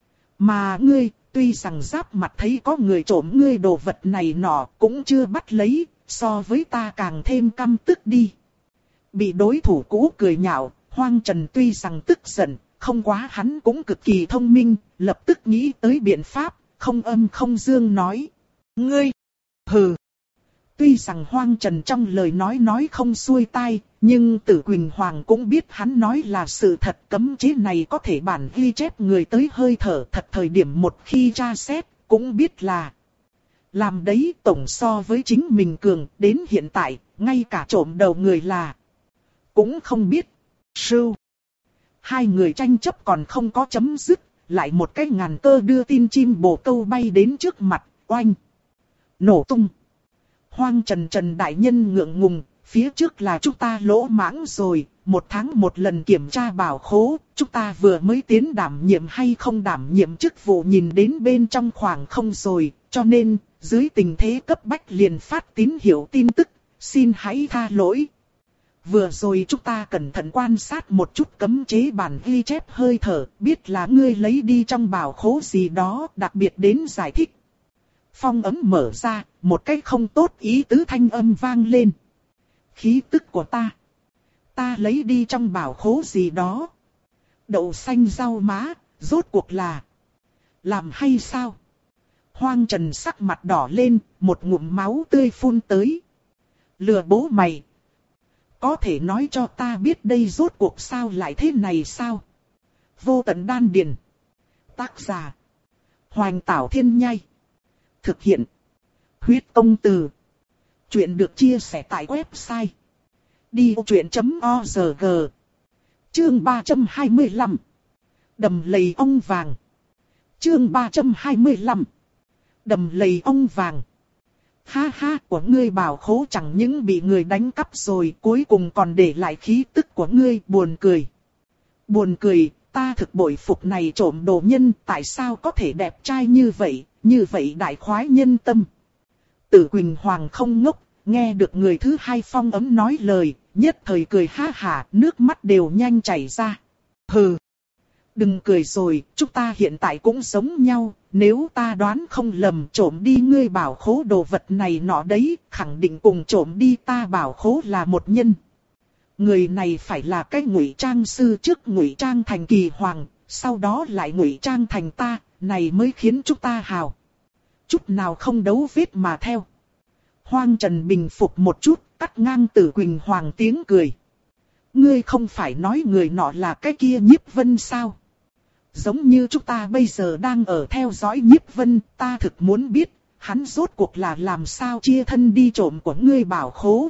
Mà ngươi, tuy rằng giáp mặt thấy có người trộm ngươi đồ vật này nọ, cũng chưa bắt lấy, so với ta càng thêm căm tức đi. Bị đối thủ cũ cười nhạo, Hoang Trần tuy rằng tức giận, không quá hắn cũng cực kỳ thông minh, lập tức nghĩ tới biện pháp, không âm không dương nói. Ngươi! Hừ! Tuy rằng Hoang Trần trong lời nói nói không xuôi tai, nhưng Tử Quỳnh Hoàng cũng biết hắn nói là sự thật, cấm chế này có thể bản ghi chép người tới hơi thở thật thời điểm một khi tra xét, cũng biết là làm đấy tổng so với chính mình cường, đến hiện tại, ngay cả trộm đầu người là cũng không biết. Sưu! Hai người tranh chấp còn không có chấm dứt, lại một cái ngàn cơ đưa tin chim bồ câu bay đến trước mặt, oanh! Nổ tung! Hoang Trần Trần đại nhân ngượng ngùng, phía trước là chúng ta lỗ mãng rồi, một tháng một lần kiểm tra bảo khố, chúng ta vừa mới tiến đảm nhiệm hay không đảm nhiệm chức vụ nhìn đến bên trong khoảng không rồi, cho nên, dưới tình thế cấp bách liền phát tín hiệu tin tức, xin hãy tha lỗi. Vừa rồi chúng ta cẩn thận quan sát một chút cấm chế bản ghi chép hơi thở, biết là ngươi lấy đi trong bảo khố gì đó, đặc biệt đến giải thích. Phong ấm mở ra, một cái không tốt ý tứ thanh âm vang lên. Khí tức của ta. Ta lấy đi trong bảo khố gì đó. Đậu xanh rau má, rốt cuộc là làm hay sao? Hoang Trần sắc mặt đỏ lên, một ngụm máu tươi phun tới. Lừa bố mày. Có thể nói cho ta biết đây rốt cuộc sao lại thế này sao? Vô tận đan điền. Tác giả. Hoành Tảo Thiên Nhai. Thực hiện. Huyết Tông Từ. Chuyện được chia sẻ tại website đi vô chuyện chấm org. Chương ba trăm hai mươi lăm. Đầm lầy ong vàng. Chương ba trăm hai mươi lăm. Đầm lầy ong vàng. Ha ha, của ngươi bảo khố chẳng những bị người đánh cắp rồi, cuối cùng còn để lại khí tức của ngươi, buồn cười. Buồn cười, ta thực bội phục này trộm đồ nhân, tại sao có thể đẹp trai như vậy, như vậy đại khoái nhân tâm. Tử Quỳnh Hoàng không ngốc, nghe được người thứ hai phong ấm nói lời, nhất thời cười ha hả, nước mắt đều nhanh chảy ra. Hừ! Đừng cười rồi, chúng ta hiện tại cũng giống nhau, nếu ta đoán không lầm trộm đi ngươi bảo khố đồ vật này nọ đấy, khẳng định cùng trộm đi ta bảo khố là một nhân. Người này phải là cái ngụy trang sư trước ngụy trang thành Kỳ Hoàng, sau đó lại ngụy trang thành ta, này mới khiến chúng ta hào. Chút nào không đấu vết mà theo. Hoang Trần bình phục một chút, cắt ngang Tử Quỳnh Hoàng tiếng cười. Ngươi không phải nói người nọ là cái kia Nhiếp Vân sao? Giống như chúng ta bây giờ đang ở theo dõi Nhiếp Vân, ta thực muốn biết, hắn rốt cuộc là làm sao chia thân đi trộm của ngươi bảo khố.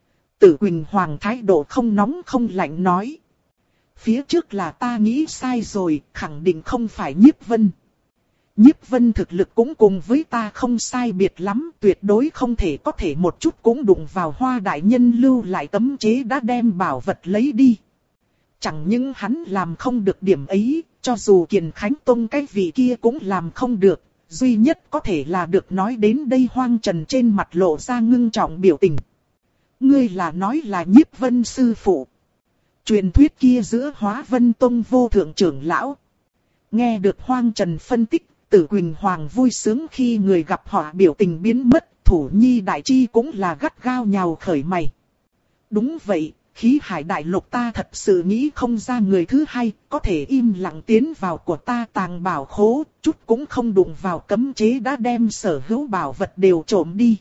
Tử Quỳnh Hoàng thái độ không nóng không lạnh nói. Phía trước là ta nghĩ sai rồi, khẳng định không phải Nhiếp Vân. Nhiếp Vân thực lực cũng cùng với ta không sai biệt lắm, tuyệt đối không thể có thể một chút cũng đụng vào Hoa đại nhân lưu lại cấm chế đã đem bảo vật lấy đi. Chẳng những hắn làm không được điểm ấy, cho dù Kiền Khánh Tông cái vị kia cũng làm không được, duy nhất có thể là được nói đến đây. Hoang Trần trên mặt lộ ra ngưng trọng biểu tình. Ngươi là nói là Nhiếp Vân sư phụ. Truyền thuyết kia giữa Hóa Vân Tông vô thượng trưởng lão. Nghe được Hoang Trần phân tích, Tử Quỳnh Hoàng vui sướng khi người gặp họ biểu tình biến mất, Thủ Nhi đại chi cũng là gắt gao nhào khởi mày. Đúng vậy, khí hải đại lục ta thật sự nghĩ không ra người thứ hai có thể im lặng tiến vào của ta tàng bảo khố, chút cũng không đụng vào cấm chế đã đem sở hữu bảo vật đều trộm đi.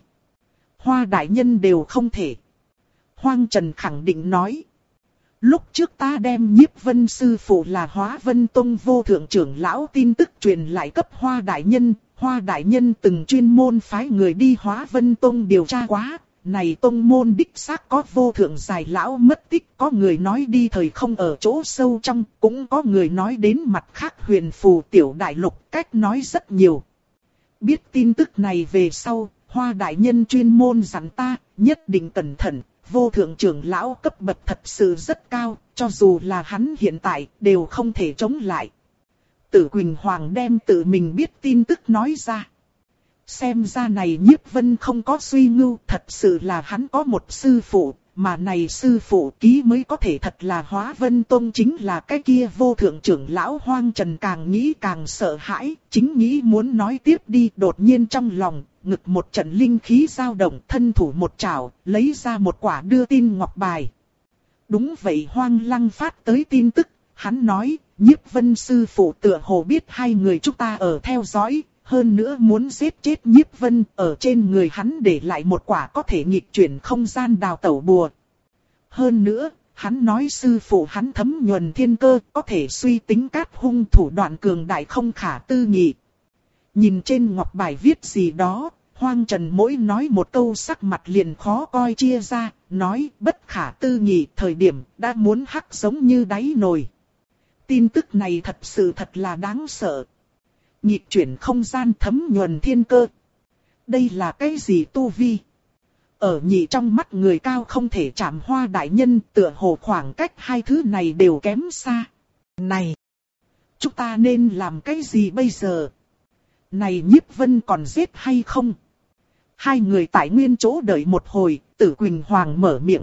Hoa đại nhân đều không thể. Hoang Trần khẳng định nói. Lúc trước ta đem Nhiếp Vân sư phụ là Hóa Vân Tông vô thượng trưởng lão tin tức truyền lại cấp Hoa đại nhân, Hoa đại nhân từng chuyên môn phái người đi Hóa Vân Tông điều tra quá, này tông môn đích xác có vô thượng dài lão mất tích, có người nói đi thời không ở chỗ sâu trong, cũng có người nói đến mặt khác huyền phù tiểu đại lục, cách nói rất nhiều. Biết tin tức này về sau, Hoa đại nhân chuyên môn dặn ta, nhất định cẩn thận, vô thượng trưởng lão cấp bậc thật sự rất cao, cho dù là hắn hiện tại, đều không thể chống lại. Tử Quỳnh Hoàng đem tự mình biết tin tức nói ra. Xem ra này Nhiếp Vân không có suy ngưu, thật sự là hắn có một sư phụ, mà này sư phụ ký mới có thể thật là Hóa Vân Tông, chính là cái kia vô thượng trưởng lão Hoang Trần. Càng nghĩ càng sợ hãi, chính nghĩ muốn nói tiếp đi, đột nhiên trong lòng, ngực một trận linh khí dao động, thân thủ một chảo, lấy ra một quả đưa tin ngọc bài. Đúng vậy, Hoang Lăng phát tới tin tức, hắn nói, Nhiếp Vân sư phụ tựa hồ biết hai người chúng ta ở theo dõi. Hơn nữa muốn giết chết Nhiếp Vân, ở trên người hắn để lại một quả có thể nghịch chuyển không gian đào tẩu bùa. Hơn nữa, hắn nói sư phụ hắn thấm nhuần thiên cơ, có thể suy tính cát hung, thủ đoạn cường đại không khả tư nghị. Nhìn trên ngọc bài viết gì đó, Hoang Trần mỗi nói một câu sắc mặt liền khó coi chia ra, nói bất khả tư nghị, thời điểm đã muốn hắc giống như đáy nồi. Tin tức này thật sự thật là đáng sợ. Nhịp chuyển không gian, thấm nhuần thiên cơ. Đây là cái gì tu vi? Ở nhị trong mắt người cao không thể chạm Hoa đại nhân, tựa hồ khoảng cách hai thứ này đều kém xa. Này! Chúng ta nên làm cái gì bây giờ? Này Nhiếp Vân còn giết hay không? Hai người tại nguyên chỗ đợi một hồi, Tử Quỳnh Hoàng mở miệng.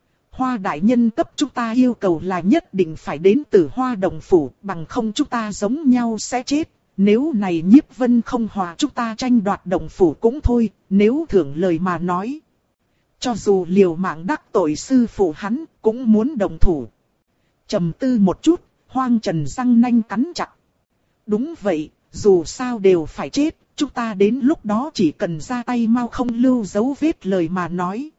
Hoa đại nhân cấp chúng ta yêu cầu là nhất định phải đến Tử Hoa Đồng Phủ, bằng không chúng ta giống nhau sẽ chết. Nếu này Nhiếp Vân không hòa chúng ta tranh đoạt đồng phủ cũng thôi, nếu thưởng lời mà nói. Cho dù liều mạng đắc tội sư phụ hắn, cũng muốn đồng thủ. Trầm tư một chút, Hoang Trần răng nanh cắn chặt. Đúng vậy, dù sao đều phải chết, chúng ta đến lúc đó chỉ cần ra tay mau không lưu dấu vết lời mà nói.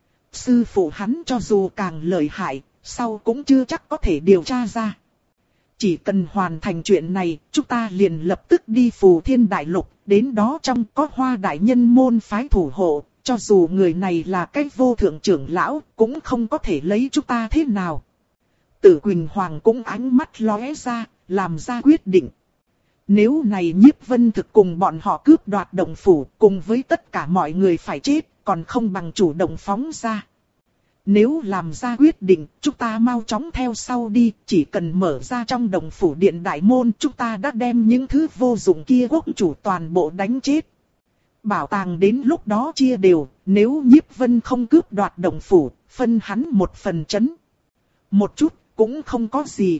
Sư phụ hắn cho dù càng lợi hại, sau cũng chưa chắc có thể điều tra ra. Chỉ cần hoàn thành chuyện này, chúng ta liền lập tức đi Phù Thiên Đại Lục, đến đó trong có Hoa đại nhân môn phái thủ hộ, cho dù người này là cái vô thượng trưởng lão, cũng không có thể lấy chúng ta thế nào. Tử Quỳnh Hoàng cũng ánh mắt lóe ra, làm ra quyết định. Nếu này Nhiếp Vân thực cùng bọn họ cướp đoạt đồng phủ, cùng với tất cả mọi người phải chết, còn không bằng chủ động phóng ra. Nếu làm ra quyết định, chúng ta mau chóng theo sau đi, chỉ cần mở ra trong đồng phủ điện đại môn, chúng ta đã đem những thứ vô dụng kia quốc chủ toàn bộ đánh chết. Bảo tàng đến lúc đó chia đều, nếu Nhiếp Vân không cướp đoạt đồng phủ, phân hắn một phần chấn. Một chút, cũng không có gì.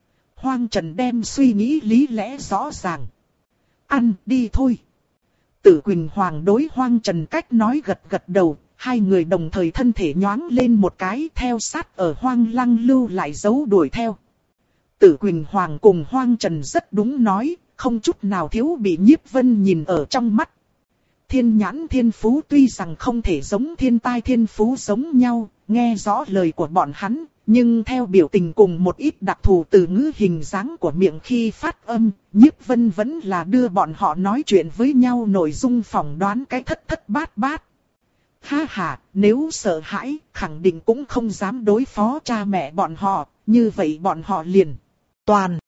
Hoang Trần đem suy nghĩ lý lẽ rõ ràng. Ăn đi thôi. Tử Quỳnh Hoàng đối Hoang Trần cách nói gật gật đầu. Hai người đồng thời thân thể nhoáng lên một cái, theo sát ở Hoang Lăng lưu lại dấu đuổi theo. Tử Quỳnh Hoàng cùng Hoang Trần rất đúng nói, không chút nào thiếu bị Nhiếp Vân nhìn ở trong mắt. Thiên nhãn thiên phú tuy rằng không thể giống thiên tai thiên phú giống nhau, nghe rõ lời của bọn hắn, nhưng theo biểu tình cùng một ít đặc thù từ ngữ hình dáng của miệng khi phát âm, Nhiếp Vân vẫn là đưa bọn họ nói chuyện với nhau nội dung phỏng đoán cái thất thất bát bát. Ha ha, nếu sợ hãi, khẳng định cũng không dám đối phó cha mẹ bọn họ, như vậy bọn họ liền toàn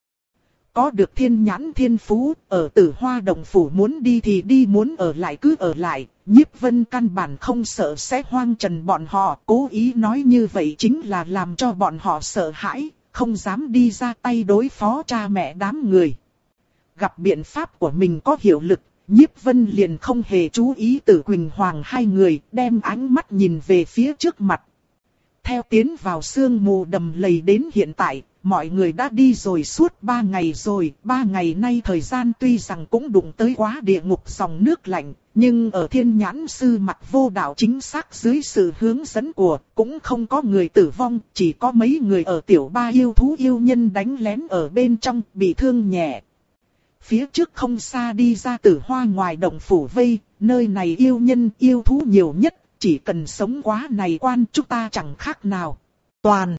có được thiên nhãn thiên phú, ở Tử Hoa Đồng Phủ muốn đi thì đi, muốn ở lại cứ ở lại. Nhiếp Vân căn bản không sợ sẽ Hoang Trần bọn họ, cố ý nói như vậy chính là làm cho bọn họ sợ hãi, không dám đi ra tay đối phó cha mẹ đám người. Gặp biện pháp của mình có hiệu lực, Nhiếp Vân liền không hề chú ý Tử Quỳnh Hoàng hai người, đem ánh mắt nhìn về phía trước mặt. Theo tiến vào sương mù đầm lầy đến hiện tại, mọi người đã đi rồi suốt ba ngày rồi. Ba ngày nay thời gian tuy rằng cũng đụng tới quá địa ngục dòng nước lạnh, nhưng ở Thiên Nhãn Sư Mặc Vô Đạo chính xác dưới sự hướng dẫn của, cũng không có người tử vong, chỉ có mấy người ở tiểu ba yêu thú yêu nhân đánh lén ở bên trong, bị thương nhẹ. Phía trước không xa đi ra Tử Hoa ngoài động phủ vây, nơi này yêu nhân yêu thú nhiều nhất, chỉ cần sống quá này quan chúng ta chẳng khác nào. Toàn.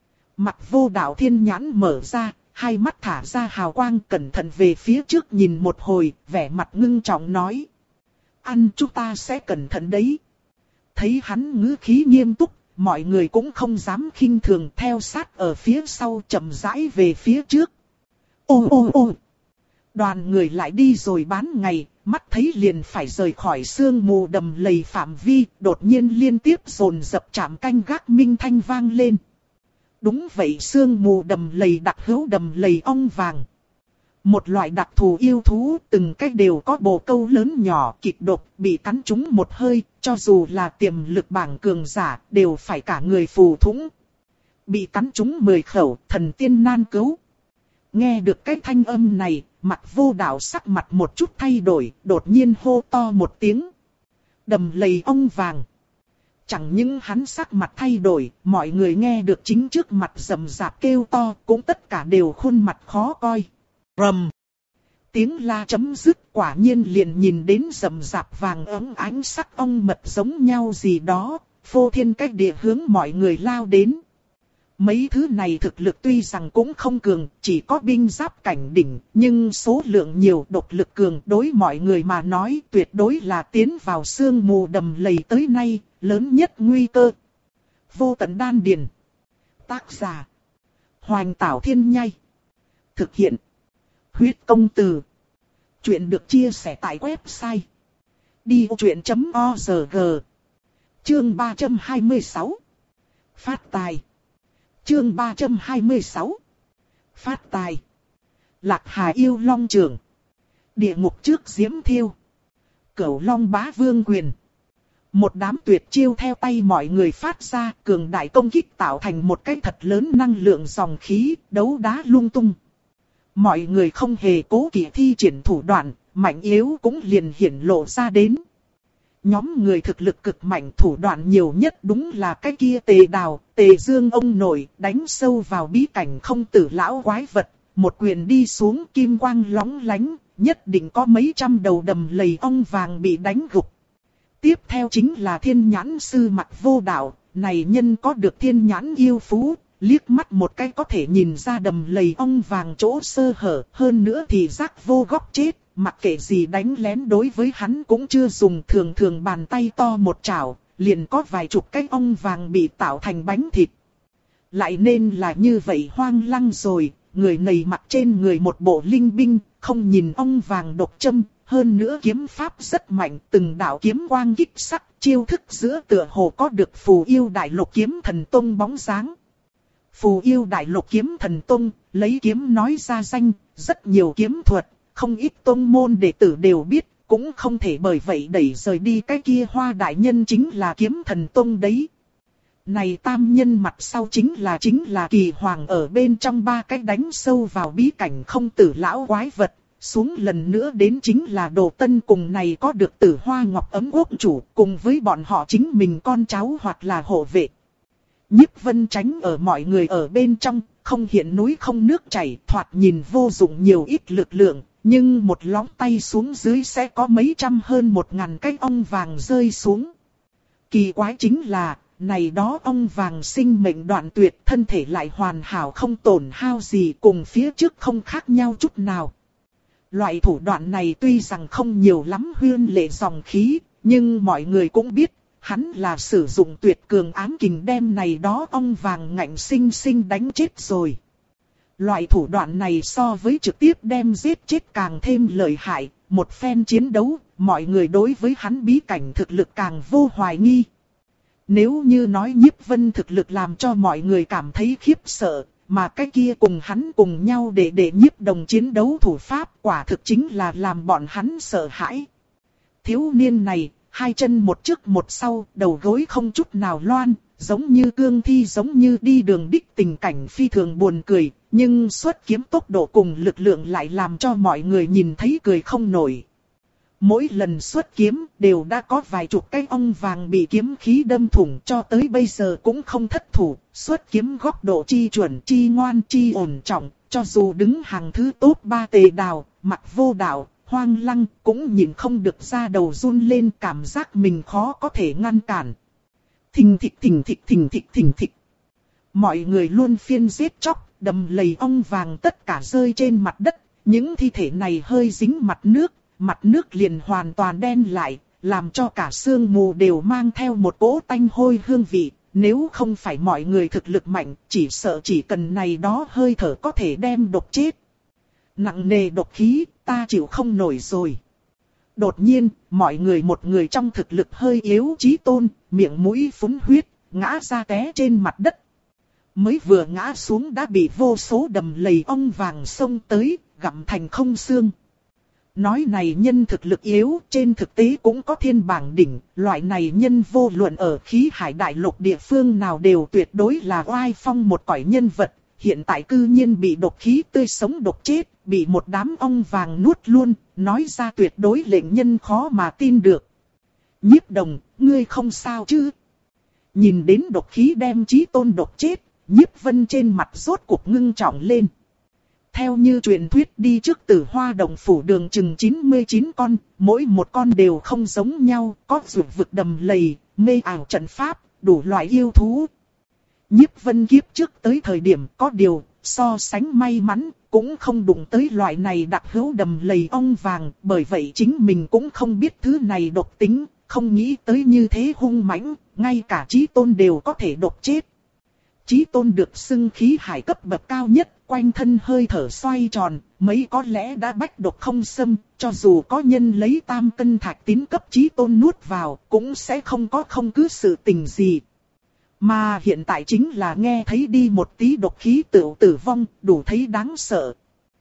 Mặc Vô Đạo thiên nhãn mở ra, hai mắt thả ra hào quang, cẩn thận về phía trước nhìn một hồi, vẻ mặt ngưng trọng nói. Ăn chúng ta sẽ cẩn thận đấy. thấy hắn ngữ khí nghiêm túc, mọi người cũng không dám khinh thường, theo sát ở phía sau chậm rãi về phía trước. Ô ô ô! Đoàn người lại đi rồi bán ngày, mắt thấy liền phải rời khỏi sương mù đầm lầy phạm vi, đột nhiên liên tiếp dồn dập chạm canh gác minh thanh vang lên. Đúng vậy, sương mù đầm lầy đặc hữu đầm lầy ong vàng. Một loại đặc thù yêu thú, từng cách đều có bồ câu lớn nhỏ, kịch độc, bị cắn trúng một hơi, cho dù là tiềm lực bảng cường giả, đều phải cả người phù thủng. Bị cắn trúng mười khẩu, thần tiên nan cứu. Nghe được cái thanh âm này, mặt Vô Đạo sắc mặt một chút thay đổi, đột nhiên hô to một tiếng. Đầm lầy ong vàng. Chẳng những hắn sắc mặt thay đổi, mọi người nghe được chính trước mặt rầm rạp kêu to, cũng tất cả đều khuôn mặt khó coi. Rầm. Tiếng la chấm dứt, quả nhiên liền nhìn đến rầm rạp vàng ấm ánh sắc ong mật giống nhau gì đó, phô thiên cách địa hướng mọi người lao đến. Mấy thứ này thực lực tuy rằng cũng không cường, chỉ có binh giáp cảnh đỉnh, nhưng số lượng nhiều, độc lực cường, đối mọi người mà nói tuyệt đối là tiến vào sương mù đầm lầy tới nay, lớn nhất nguy cơ. Vô Tận Đan Điền. Tác giả: Hoành Tảo Thiên Nhai. Thực hiện: Huyết Công Từ. Chuyện được chia sẻ tại website đi vô chuyện chấm org. Chương ba trăm hai mươi sáu. Phát tài. Chương ba trăm hai mươi sáu. Phát tài. Lạc Hà yêu long trường. Địa ngục trước diễm thiêu. Cửu long bá vương quyền. Một đám tuyệt chiêu theo tay mọi người phát ra, cường đại công kích tạo thành một cái thật lớn năng lượng dòng khí, đấu đá lung tung. Mọi người không hề cố kỵ thi triển thủ đoạn, mạnh yếu cũng liền hiển lộ ra đến. Nhóm người thực lực cực mạnh, thủ đoạn nhiều nhất đúng là cái kia Tề Đào, Tề Dương ông nội, đánh sâu vào bí cảnh không tử lão quái vật, một quyền đi xuống kim quang lóng lánh, nhất định có mấy trăm đầu đầm lầy ong vàng bị đánh gục. Tiếp theo chính là Thiên Nhãn Sư Mặc Vô Đạo, này nhân có được thiên nhãn yêu phú, liếc mắt một cái có thể nhìn ra đầm lầy ong vàng chỗ sơ hở, hơn nữa thì giác vô góc chết. Mặc kệ gì đánh lén đối với hắn cũng chưa dùng, thường thường bàn tay to một chảo, liền có vài chục cái ong vàng bị tạo thành bánh thịt. Lại nên là như vậy hoang lăng rồi, người này mặc trên người một bộ linh binh, không nhìn ong vàng độc châm, hơn nữa kiếm pháp rất mạnh, từng đạo kiếm quang kích sắc, chiêu thức giữa tựa hồ có được Phù Yêu Đại Lục Kiếm Thần Tông bóng dáng. Phù Yêu Đại Lục Kiếm Thần Tông, lấy kiếm nói ra danh, rất nhiều kiếm thuật. Không ít tông môn đệ tử đều biết, cũng không thể bởi vậy đẩy rời đi cái kia Hoa đại nhân chính là Kiếm Thần Tông đấy. Này tam nhân mặt sau chính là chính là Kỳ Hoàng ở bên trong ba cái đánh sâu vào bí cảnh không tử lão quái vật, xuống lần nữa đến chính là Đồ Tân cùng này có được Tử Hoa Ngọc Ấm Quốc chủ, cùng với bọn họ chính mình con cháu hoặc là hộ vệ. Nhiếp Vân tránh ở mọi người ở bên trong, không hiện núi không nước chảy, thoạt nhìn vô dụng nhiều ít lực lượng. Nhưng một lóng tay xuống dưới sẽ có mấy trăm hơn một ngàn cái ong vàng rơi xuống. Kỳ quái chính là, này đó ong vàng sinh mệnh đoạn tuyệt, thân thể lại hoàn hảo không tổn hao gì, cùng phía trước không khác nhau chút nào. Loại thủ đoạn này tuy rằng không nhiều lắm huyên lệ dòng khí, nhưng mọi người cũng biết, hắn là sử dụng tuyệt cường ám kình đem này đó ong vàng ngạnh sinh sinh đánh chết rồi. Loại thủ đoạn này so với trực tiếp đem giết chết càng thêm lợi hại, một phen chiến đấu, mọi người đối với hắn bí cảnh thực lực càng vô hoài nghi. Nếu như nói Nhiếp Vân thực lực làm cho mọi người cảm thấy khiếp sợ, mà cái kia cùng hắn cùng nhau để để Nhiếp Đồng chiến đấu thủ pháp quả thực chính là làm bọn hắn sợ hãi. Thiếu niên này, hai chân một trước một sau, đầu gối không chút nào loan, giống như cương thi giống như đi đường đích, tình cảnh phi thường buồn cười, nhưng xuất kiếm tốc độ cùng lực lượng lại làm cho mọi người nhìn thấy cười không nổi. Mỗi lần xuất kiếm đều đã có vài chục cái ong vàng bị kiếm khí đâm thủng, cho tới bây giờ cũng không thất thủ, xuất kiếm góc độ chi chuẩn chi ngoan chi ổn trọng, cho dù đứng hàng thứ top ba Tề Đào, Mặc Vô Đạo, Hoang Lăng cũng nhìn không được ra đầu run lên, cảm giác mình khó có thể ngăn cản. Thình thịch thình thịch thình thịch thình thịch. Mọi người luôn phiên giết chóc, đầm lầy ong vàng tất cả rơi trên mặt đất, những thi thể này hơi dính mặt nước, mặt nước liền hoàn toàn đen lại, làm cho cả sương mù đều mang theo một cỗ tanh hôi hương vị. Nếu không phải mọi người thực lực mạnh, chỉ sợ chỉ cần này đó hơi thở có thể đem độc chết. Nặng nề độc khí, ta chịu không nổi rồi. Đột nhiên, mọi người một người trong thực lực hơi yếu Chí Tôn, miệng mũi phúng huyết, ngã ra té trên mặt đất. Mới vừa ngã xuống đã bị vô số đầm lầy ong vàng xông tới, gặm thành không xương. Nói này nhân thực lực yếu, trên thực tế cũng có thiên bảng đỉnh, loại này nhân vô luận ở khí hải đại lục địa phương nào đều tuyệt đối là oai phong một cõi nhân vật, hiện tại cư nhiên bị độc khí tươi sống độc chết, bị một đám ong vàng nuốt luôn, nói ra tuyệt đối lệnh nhân khó mà tin được. Nhiếp Đồng, ngươi không sao chứ? Nhìn đến độc khí đem Chí Tôn độc chết, Nhiếp Vân trên mặt rốt cuộc ngưng trọng lên. Theo như truyền thuyết đi trước Tử Hoa Động phủ đường chừng chín mươi chín con, mỗi một con đều không giống nhau, có rượu vực đầm lầy, mê ảo trận pháp, đủ loại yêu thú. Nhiếp Vân kiếp trước tới thời điểm có điều, so sánh may mắn, cũng không đụng tới loại này đặc hữu đầm lầy ong vàng, bởi vậy chính mình cũng không biết thứ này độc tính, không nghĩ tới như thế hung mãnh, ngay cả Chí Tôn đều có thể độc chết. Chí Tôn được xưng khí hải cấp bậc cao nhất, quanh thân hơi thở xoay tròn, mấy có lẽ đã bách độc không xâm, cho dù có nhân lấy tam cân thạch tín cấp Chí Tôn nuốt vào, cũng sẽ không có không cứ sự tình gì. Mà hiện tại chính là nghe thấy đi một tí độc khí tựu tử vong, đủ thấy đáng sợ.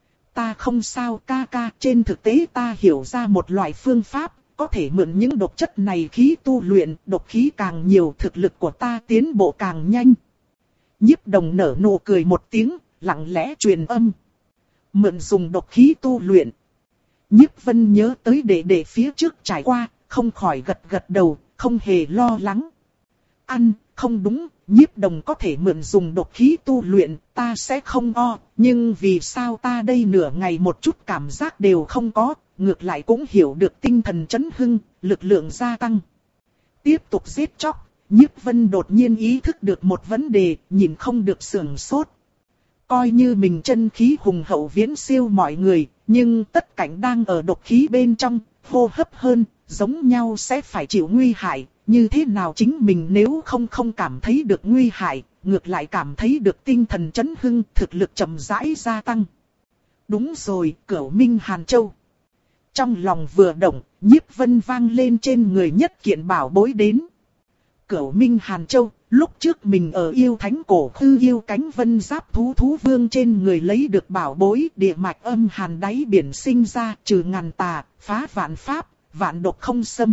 Ta không sao ca ca, trên thực tế ta hiểu ra một loại phương pháp, có thể mượn những độc chất này khí tu luyện, độc khí càng nhiều thực lực của ta tiến bộ càng nhanh. Nhiếp Đồng nở nụ cười một tiếng, lặng lẽ truyền âm. Mượn dùng độc khí tu luyện. Nhiếp Vân nhớ tới đệ đệ phía trước trải qua, không khỏi gật gật đầu, không hề lo lắng. Ăn, không đúng, Nhiếp Đồng có thể mượn dùng độc khí tu luyện, ta sẽ không o, nhưng vì sao ta đây nửa ngày một chút cảm giác đều không có, ngược lại cũng hiểu được tinh thần chấn hưng, lực lượng gia tăng. Tiếp tục giết chóc. Nhiếp Vân đột nhiên ý thức được một vấn đề, nhìn không được sưởng sốt. Coi như mình chân khí hùng hậu viễn siêu mọi người, nhưng tất cảnh đang ở độc khí bên trong, hô hấp hơn, giống nhau sẽ phải chịu nguy hại. Như thế nào chính mình nếu không không cảm thấy được nguy hại, ngược lại cảm thấy được tinh thần chấn hưng, thực lực chậm rãi gia tăng. Đúng rồi, Cửu Minh Hàn Châu. Trong lòng vừa động, Nhiếp Vân vang lên trên người nhất kiện bảo bối đến. Cửu Minh Hàn Châu, lúc trước mình ở yêu thánh cổ khư yêu cánh vân giáp thú thú vương trên người lấy được bảo bối địa mạch âm hàn đáy biển sinh ra trừ ngàn tà, phá vạn pháp, vạn độc không xâm.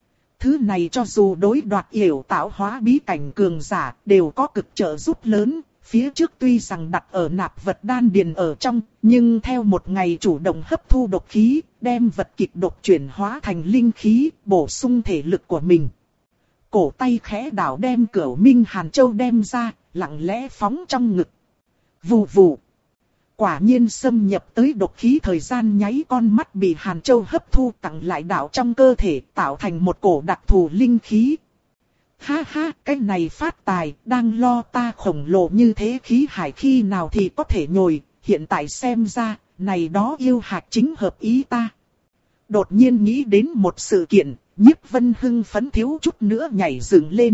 Thứ này cho dù đối đoạt yểu tạo hóa bí cảnh cường giả đều có cực trợ giúp lớn, phía trước tuy rằng đặt ở nạp vật đan điền ở trong, nhưng theo một ngày chủ động hấp thu độc khí, đem vật kịch độc chuyển hóa thành linh khí, bổ sung thể lực của mình. Cổ tay khẽ đảo đem Cửu Minh Hàn Châu đem ra, lặng lẽ phóng trong ngực. Vù vù. Quả nhiên xâm nhập tới độc khí thời gian nháy con mắt bị Hàn Châu hấp thu tặng lại đạo trong cơ thể tạo thành một cổ đặc thù linh khí. Ha ha, cái này phát tài, đang lo ta khổng lồ như thế khí hải khi nào thì có thể nhồi, hiện tại xem ra, này đó yêu hạt chính hợp ý ta. Đột nhiên nghĩ đến một sự kiện. Nhiếp Vân hưng phấn thiếu chút nữa nhảy dựng lên.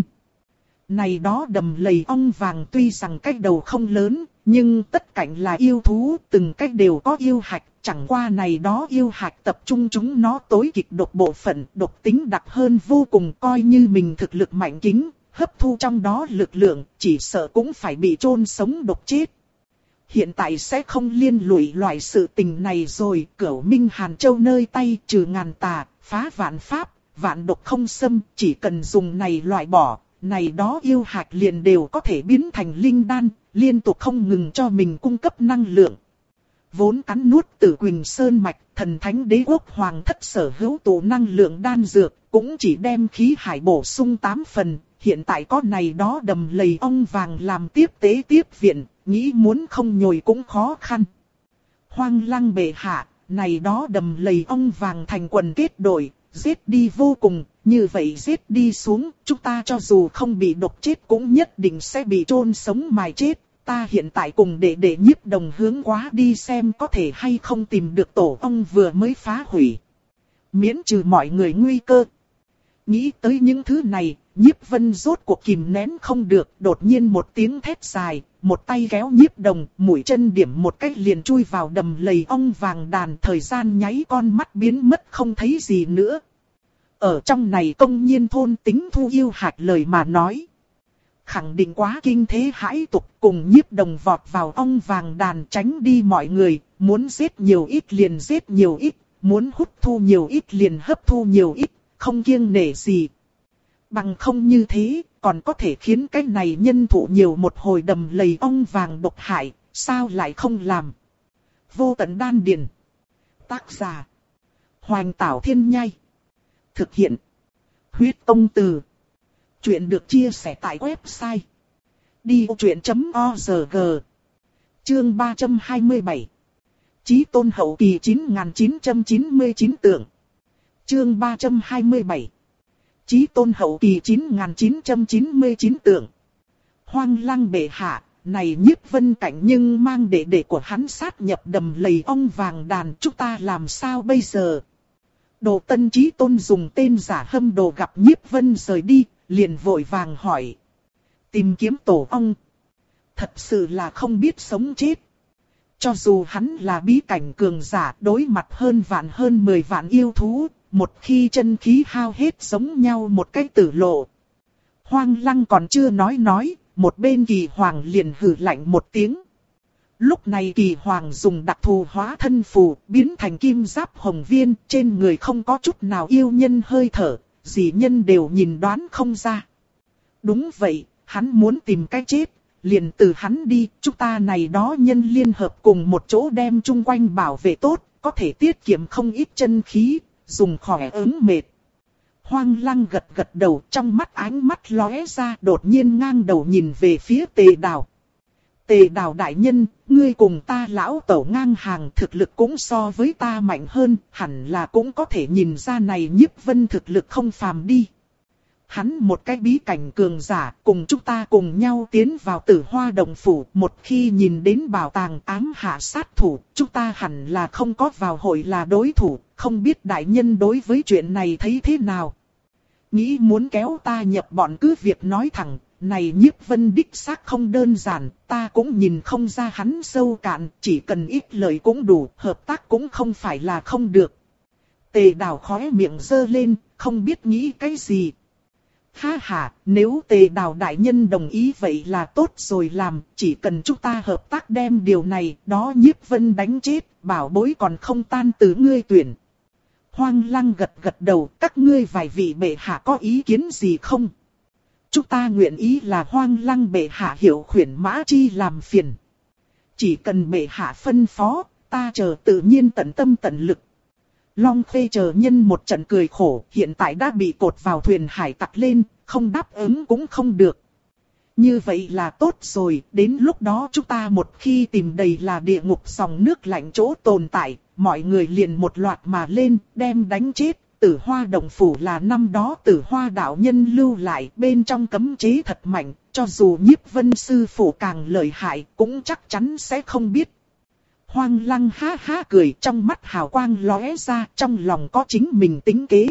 Này đó đầm lầy ong vàng tuy rằng cách đầu không lớn, nhưng tất cảnh là yêu thú, từng cách đều có yêu hạch, chẳng qua này đó yêu hạch tập trung chúng nó tối kịch độc bộ phận, độc tính đặc hơn vô cùng, coi như mình thực lực mạnh kính, hấp thu trong đó lực lượng, chỉ sợ cũng phải bị chôn sống độc chết. Hiện tại sẽ không liên lụy loại sự tình này rồi, Cửu Minh Hàn Châu nơi tay trừ ngàn tà, phá vạn pháp. Vạn độc không xâm, chỉ cần dùng này loại bỏ, này đó yêu hạt liền đều có thể biến thành linh đan, liên tục không ngừng cho mình cung cấp năng lượng. Vốn cắn nuốt Tử Quỳnh Sơn Mạch, thần thánh đế quốc hoàng thất sở hữu tụ năng lượng đan dược, cũng chỉ đem khí hải bổ sung tám phần, hiện tại có này đó đầm lầy ong vàng làm tiếp tế tiếp viện, nghĩ muốn không nhồi cũng khó khăn. Hoang Lăng bệ hạ, này đó đầm lầy ong vàng thành quần kết đội. Giết đi vô cùng, như vậy giết đi xuống, chúng ta cho dù không bị độc chết cũng nhất định sẽ bị chôn sống mài chết. Ta hiện tại cùng đệ đệ Nhiếp Đồng hướng quá đi xem có thể hay không tìm được tổ ong vừa mới phá hủy. Miễn trừ mọi người nguy cơ. Nghĩ tới những thứ này, Nhiếp Vân rốt cuộc kìm nén không được, đột nhiên một tiếng thét dài, một tay kéo Nhiếp Đồng, mũi chân điểm một cách liền chui vào đầm lầy ong vàng đàn, thời gian nháy con mắt biến mất không thấy gì nữa. Ở trong này công nhiên thôn tính Thu Yêu Hạt lời mà nói. Khẳng định quá kinh thế hãi tục, cùng Nhiếp Đồng vọt vào ong vàng đàn tránh đi mọi người, muốn giết nhiều ít liền giết nhiều ít, muốn hút thu nhiều ít liền hấp thu nhiều ít, không kiêng nể gì. Bằng không như thế, còn có thể khiến cái này nhân thụ nhiều một hồi đầm lầy ong vàng độc hại, sao lại không làm. Vô Tận Đan Điền. Tác giả: Hoành Tảo Thiên Nhai. Thực hiện: Huyết Tông Từ. Chuyện được chia sẻ tại website đi ô chuyện chấm org. Chương ba trăm hai mươi bảy. Chí Tôn hậu kỳ chín nghìn chín trăm chín mươi chín tượng. Chương ba trăm hai mươi bảy. Chí Tôn hậu kỳ chín nghìn chín trăm chín mươi chín tượng. Hoang Lăng bệ hạ, này Nhiếp Vân Cảnh nhưng mang đệ đệ của hắn sát nhập đầm lầy ong vàng đàn, chúng ta làm sao bây giờ? Đồ Tân Chí Tôn dùng tên giả Hâm Đồ gặp Nhiếp Vân rời đi, liền vội vàng hỏi. Tìm kiếm tổ ong. Thật sự là không biết sống chết. Cho dù hắn là bí cảnh cường giả, đối mặt hơn vạn hơn mười vạn yêu thú, một khi chân khí hao hết giống nhau một cách tử lộ. Hoang Lăng còn chưa nói nói, một bên Kỳ Hoàng liền hừ lạnh một tiếng. Lúc này Kỳ Hoàng dùng đặc thù hóa thân phù, biến thành kim giáp hồng viên, trên người không có chút nào yêu nhân hơi thở, dị nhân đều nhìn đoán không ra. Đúng vậy, hắn muốn tìm cái chết, liền từ hắn đi, chúng ta này đó nhân liên hợp cùng một chỗ đem chung quanh bảo vệ tốt, có thể tiết kiệm không ít chân khí, dùng khỏe ứng mệt. Hoang Lăng gật gật đầu, trong mắt ánh mắt lóe ra, đột nhiên ngang đầu nhìn về phía Tề Đào. Tề Đào đại nhân, ngươi cùng ta lão tẩu ngang hàng, thực lực cũng so với ta mạnh hơn, hẳn là cũng có thể nhìn ra này Nhiếp Vân thực lực không phàm đi. Hắn một cái bí cảnh cường giả, cùng chúng ta cùng nhau tiến vào Tử Hoa Động Phủ, một khi nhìn đến bảo tàng ám hạ sát thủ, chúng ta hẳn là không có vào hội là đối thủ, không biết đại nhân đối với chuyện này thấy thế nào. Nghĩ muốn kéo ta nhập bọn cứ việc nói thẳng, này Nhiếp Vân đích xác không đơn giản, ta cũng nhìn không ra hắn sâu cạn, chỉ cần ít lời cũng đủ, hợp tác cũng không phải là không được. Tề Đào khóe miệng giơ lên, không biết nghĩ cái gì. Ha ha, nếu Tề Đào đại nhân đồng ý vậy là tốt rồi làm, chỉ cần chúng ta hợp tác đem điều này, đó Nhiếp Vân đánh chết, bảo bối còn không tan từ ngươi tuyển. Hoang Lăng gật gật đầu, các ngươi vài vị bệ hạ có ý kiến gì không? Chúng ta nguyện ý là Hoang Lăng bệ hạ hiệu khuyển mã chi làm phiền. Chỉ cần bệ hạ phân phó, ta chờ tự nhiên tận tâm tận lực. Long Khê chờ nhân một trận cười khổ, hiện tại đã bị cột vào thuyền hải tặc lên, không đáp ứng cũng không được. Như vậy là tốt rồi, đến lúc đó chúng ta một khi tìm đầy là địa ngục dòng nước lạnh chỗ tồn tại, mọi người liền một loạt mà lên, đem đánh chết. Tử Hoa Động Phủ là năm đó Tử Hoa đạo nhân lưu lại, bên trong cấm chế thật mạnh, cho dù Nhiếp Vân sư phụ càng lợi hại, cũng chắc chắn sẽ không biết. Hoang Lăng ha ha cười, trong mắt hào quang lóe ra, trong lòng có chính mình tính kế.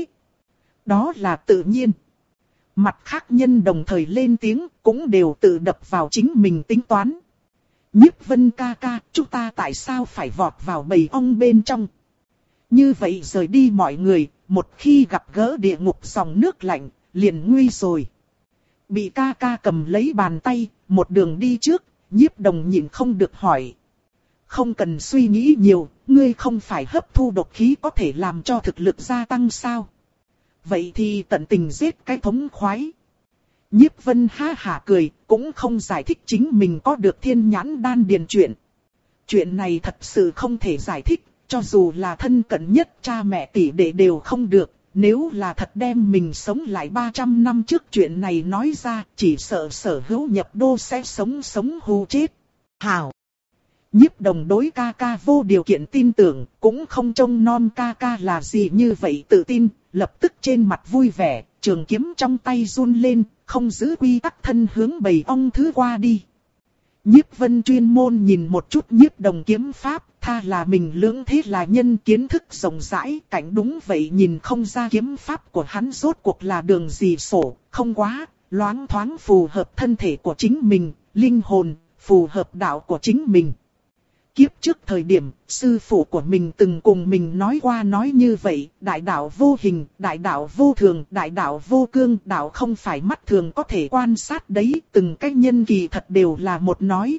Đó là tự nhiên. Mặt khác nhân đồng thời lên tiếng, cũng đều tự đập vào chính mình tính toán. Nhiếp Vân ca ca, chúng ta tại sao phải vọt vào bầy ong bên trong? Như vậy rời đi mọi người, một khi gặp gỡ địa ngục dòng nước lạnh, liền nguy rồi. Bị ca ca cầm lấy bàn tay, một đường đi trước, Nhiếp Đồng nhịn không được hỏi. Không cần suy nghĩ nhiều, ngươi không phải hấp thu độc khí có thể làm cho thực lực gia tăng sao? Vậy thì tận tình giết cái thống khoái. Nhiếp Vân ha hả cười, cũng không giải thích chính mình có được thiên nhãn đan điền chuyện. Chuyện này thật sự không thể giải thích, cho dù là thân cận nhất cha mẹ tỷ đệ đều không được. Nếu là thật đem mình sống lại ba trăm năm trước chuyện này nói ra, chỉ sợ sở hữu nhập đô sẽ sống sống hù chết. Hảo! Nhiếp Đồng đối ca ca vô điều kiện tin tưởng, cũng không trông non ca ca là gì như vậy tự tin, lập tức trên mặt vui vẻ, trường kiếm trong tay run lên, không giữ quy tắc thân hướng bầy ong thứ qua đi. Nhiếp Vân chuyên môn nhìn một chút Nhiếp Đồng kiếm pháp, tha là mình lưỡng thế là nhân kiến thức rộng rãi, cảnh đúng vậy nhìn không ra kiếm pháp của hắn rốt cuộc là đường gì sổ, không quá, loáng thoáng phù hợp thân thể của chính mình, linh hồn, phù hợp đạo của chính mình. Kiếp trước thời điểm, sư phụ của mình từng cùng mình nói qua nói như vậy, đại đạo vô hình, đại đạo vô thường, đại đạo vô cương, đạo không phải mắt thường có thể quan sát đấy, từng cái nhân kỳ thật đều là một nói.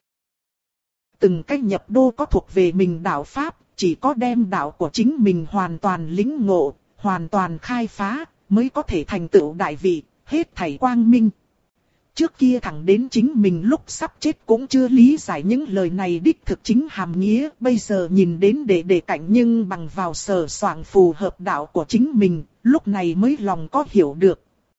Từng cái nhập đô có thuộc về mình đạo pháp, chỉ có đem đạo của chính mình hoàn toàn lĩnh ngộ, hoàn toàn khai phá, mới có thể thành tựu đại vị, hết thảy quang minh. Trước kia thẳng đến chính mình lúc sắp chết cũng chưa lý giải những lời này đích thực chính hàm nghĩa, bây giờ nhìn đến đệ đệ cạnh nhưng bằng vào sở soạn phù hợp đạo của chính mình, lúc này mới lòng có hiểu được.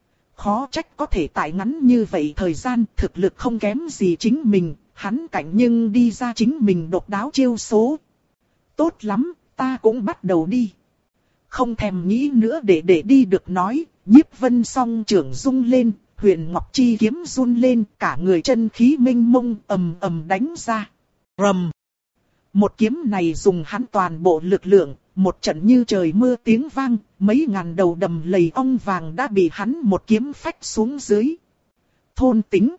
Khó trách có thể tại ngắn như vậy thời gian thực lực không kém gì chính mình, hắn cạnh nhưng đi ra chính mình độc đáo chiêu số. Tốt lắm, ta cũng bắt đầu đi. Không thèm nghĩ nữa để để đi được nói, Nhiếp Vân song trưởng rung lên. Huyền Ngọc Chi kiếm run lên, cả người chân khí minh mông ầm ầm đánh ra. Rầm. Một kiếm này dùng hắn toàn bộ lực lượng, một trận như trời mưa tiếng vang, mấy ngàn đầu đầm lầy ong vàng đã bị hắn một kiếm phách xuống dưới. Thôn tính.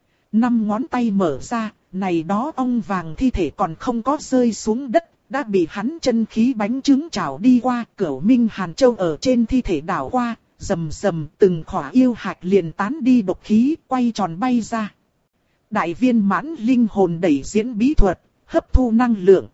Năm ngón tay mở ra, này đó ong vàng thi thể còn không có rơi xuống đất, đã bị hắn chân khí bánh trứng chảo đi qua, Cửu Minh Hàn Châu ở trên thi thể đảo qua. Rầm rầm từng khỏa yêu hạch liền tán đi độc khí, quay tròn bay ra. Đại viên mãn linh hồn đẩy diễn bí thuật, hấp thu năng lượng.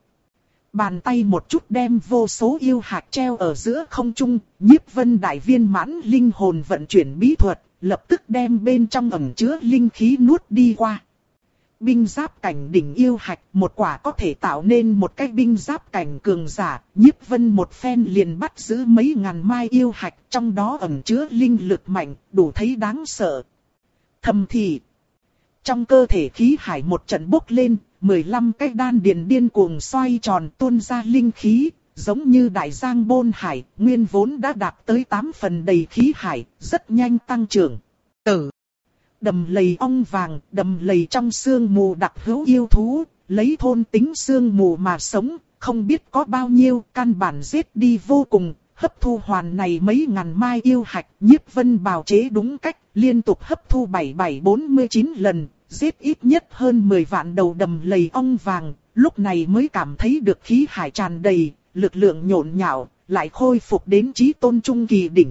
Bàn tay một chút đem vô số yêu hạch treo ở giữa không trung, Nhiếp Vân đại viên mãn linh hồn vận chuyển bí thuật, lập tức đem bên trong ẩn chứa linh khí nuốt đi qua. Binh giáp cảnh đỉnh yêu hạch, một quả có thể tạo nên một cái binh giáp cảnh cường giả, Nhiếp Vân một phen liền bắt giữ mấy ngàn mai yêu hạch, trong đó ẩn chứa linh lực mạnh, đủ thấy đáng sợ. Thầm thì, trong cơ thể khí hải một trận bốc lên, mười lăm cái đan điền điên cuồng xoay tròn tuôn ra linh khí, giống như đại giang bôn hải, nguyên vốn đã đạt tới tám phần đầy khí hải, rất nhanh tăng trưởng. Tử. Đầm lầy ong vàng, đầm lầy trong sương mù đặc hữu yêu thú, lấy thôn tính sương mù mà sống, không biết có bao nhiêu, căn bản giết đi vô cùng, hấp thu hoàn này mấy ngàn mai yêu hạch, Nhiếp Vân bào chế đúng cách, liên tục hấp thu bảy bảy bốn mươi chín lần, giết ít nhất hơn mười vạn đầu đầm lầy ong vàng, lúc này mới cảm thấy được khí hải tràn đầy, lực lượng nhộn nhạo, lại khôi phục đến chí tôn trung kỳ đỉnh.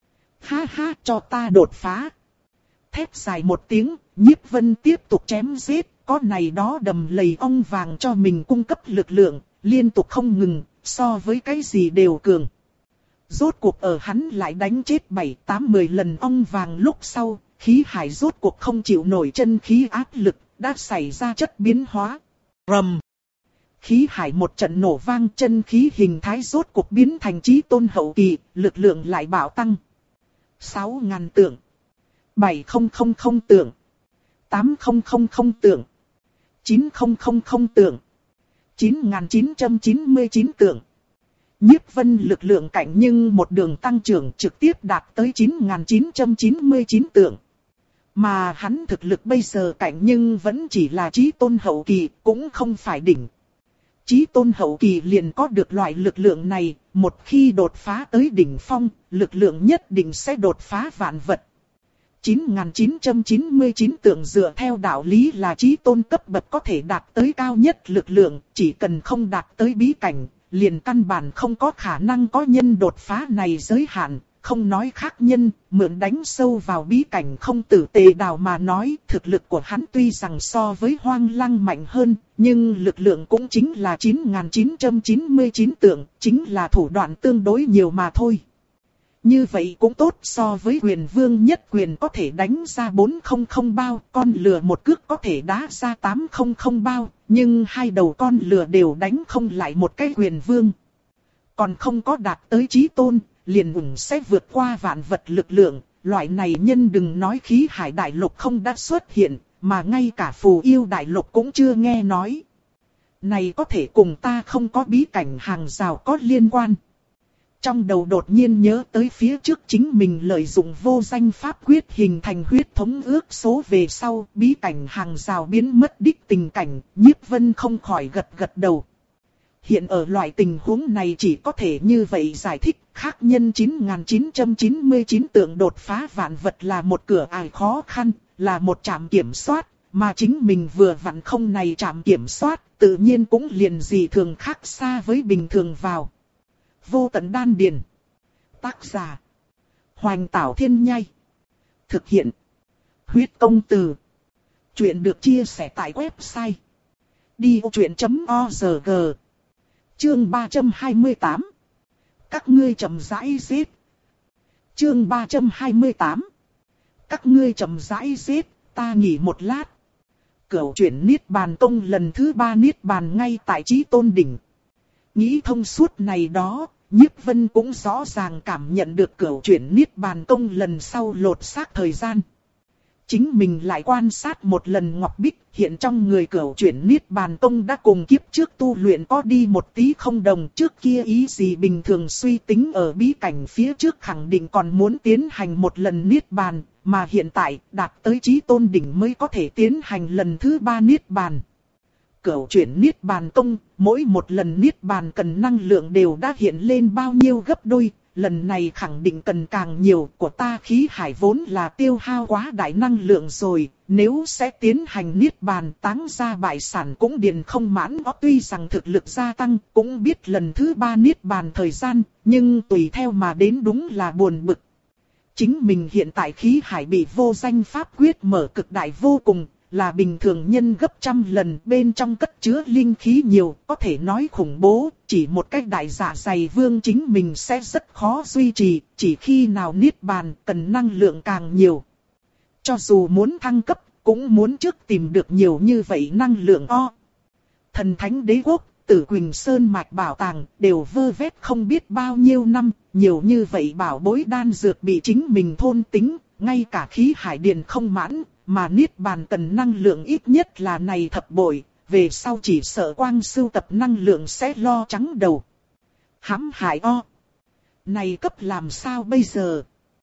Ha ha, cho ta đột phá. Thét dài một tiếng, Nhiếp Vân tiếp tục chém giết, có này đó đầm lầy ong vàng cho mình cung cấp lực lượng, liên tục không ngừng, so với cái gì đều cường. Rốt cuộc ở hắn lại đánh chết bảy tám mười lần ong vàng lúc sau, khí hải rốt cuộc không chịu nổi chân khí áp lực, đã xảy ra chất biến hóa. Rầm. Khí hải một trận nổ vang, chân khí hình thái rốt cuộc biến thành chí tôn hậu kỳ, lực lượng lại bạo tăng. Sáu ngàn tượng. Bảy không không không tượng. Tám không không không tượng. Chín không không không tượng. Chín nghìn chín trăm chín mươi chín tượng. Nhiếp Vân lực lượng cảnh nhưng một đường tăng trưởng trực tiếp đạt tới chín nghìn chín trăm chín mươi chín tượng. Mà hắn thực lực bây giờ cảnh nhưng vẫn chỉ là chí tôn hậu kỳ, cũng không phải đỉnh. Chí tôn hậu kỳ liền có được loại lực lượng này, một khi đột phá tới đỉnh phong, lực lượng nhất định sẽ đột phá vạn vật. chín nghìn chín trăm chín mươi chín tượng dựa theo đạo lý là chí tôn cấp bậc có thể đạt tới cao nhất lực lượng, chỉ cần không đạt tới bí cảnh, liền căn bản không có khả năng có nhân đột phá này giới hạn, không nói khác nhân, mượn đánh sâu vào bí cảnh không tử tề đào mà nói, thực lực của hắn tuy rằng so với Hoang Lăng mạnh hơn, nhưng lực lượng cũng chính là chín nghìn chín trăm chín mươi chín tượng, chính là thủ đoạn tương đối nhiều mà thôi. Như vậy cũng tốt so với Huyền Vương nhất quyền có thể đánh ra bốn trăm bao, con lừa một cước có thể đá ra tám trăm bao, nhưng hai đầu con lừa đều đánh không lại một cái Huyền Vương. Còn không có đạt tới chí tôn, liền ủng sẽ vượt qua vạn vật lực lượng, loại này nhân đừng nói khí hải đại lục không đã xuất hiện, mà ngay cả phù yêu đại lục cũng chưa nghe nói. Này có thể cùng ta không có bí cảnh hàng rào có liên quan. Trong đầu đột nhiên nhớ tới phía trước chính mình lợi dụng vô danh pháp quyết hình thành huyết thống ước số về sau, bí cảnh hàng rào biến mất đích tình cảnh, Nhiếp Vân không khỏi gật gật đầu. Hiện ở loại tình huống này chỉ có thể như vậy giải thích, khác nhân chín nghìn chín trăm chín mươi chín tượng đột phá vạn vật là một cửa ải khó khăn, là một trạm kiểm soát, mà chính mình vừa vặn không này trạm kiểm soát, tự nhiên cũng liền gì thường khác xa với bình thường vào. Vô tận đan điền. Tác giả: Hoành Tảo Thiên Nhai. Thực hiện: Huyết Công Từ. Chuyện được chia sẻ tại website đi vô chuyện chấm org. Chương ba trăm hai mươi tám. Các ngươi chậm rãi giết. Chương ba trăm hai mươi tám. Các ngươi chậm rãi giết, ta nghỉ một lát. Cửu chuyển Niết Bàn Tông lần thứ ba Niết Bàn ngay tại Chí Tôn Đỉnh. Nghĩ thông suốt này đó, Nhiếp Vân cũng rõ ràng cảm nhận được cửu chuyển Niết Bàn Tông lần sau lột xác thời gian. Chính mình lại quan sát một lần Ngọc Bích, hiện trong người cửu chuyển Niết Bàn Tông đã cùng kiếp trước tu luyện có đi một tí không đồng. Trước kia ý gì bình thường suy tính ở bí cảnh phía trước khẳng định còn muốn tiến hành một lần Niết Bàn, mà hiện tại đạt tới Chí Tôn Đỉnh mới có thể tiến hành lần thứ ba Niết Bàn. Cửu chuyển Niết Bàn Tông, mỗi một lần Niết Bàn cần năng lượng đều đã hiện lên bao nhiêu gấp đôi. Lần này khẳng định cần càng nhiều, của ta khí hải vốn là tiêu hao quá đại năng lượng rồi, nếu sẽ tiến hành Niết Bàn táng ra bại sản cũng điền không mãn. Nó tuy rằng thực lực gia tăng, cũng biết lần thứ ba Niết Bàn thời gian, nhưng tùy theo mà đến đúng là buồn bực. Chính mình hiện tại khí hải bị vô danh pháp quyết mở cực đại vô cùng, là bình thường nhân gấp trăm lần, bên trong cất chứa linh khí nhiều, có thể nói khủng bố, chỉ một cách đại dạ dày vương chính mình sẽ rất khó duy trì, chỉ khi nào Niết Bàn cần năng lượng càng nhiều. Cho dù muốn thăng cấp, cũng muốn trước tìm được nhiều như vậy năng lượng o. Thần Thánh Đế Quốc, Tử Quỳnh Sơn mạch bảo tàng, đều vơ vét không biết bao nhiêu năm, nhiều như vậy bảo bối đan dược bị chính mình thôn tính, ngay cả khí hải điền không mãn. Mà Niết Bàn cần năng lượng ít nhất là này thập bội, về sau chỉ sợ quang sưu tập năng lượng sẽ lo trắng đầu. Hãm hại o. Này cấp làm sao bây giờ?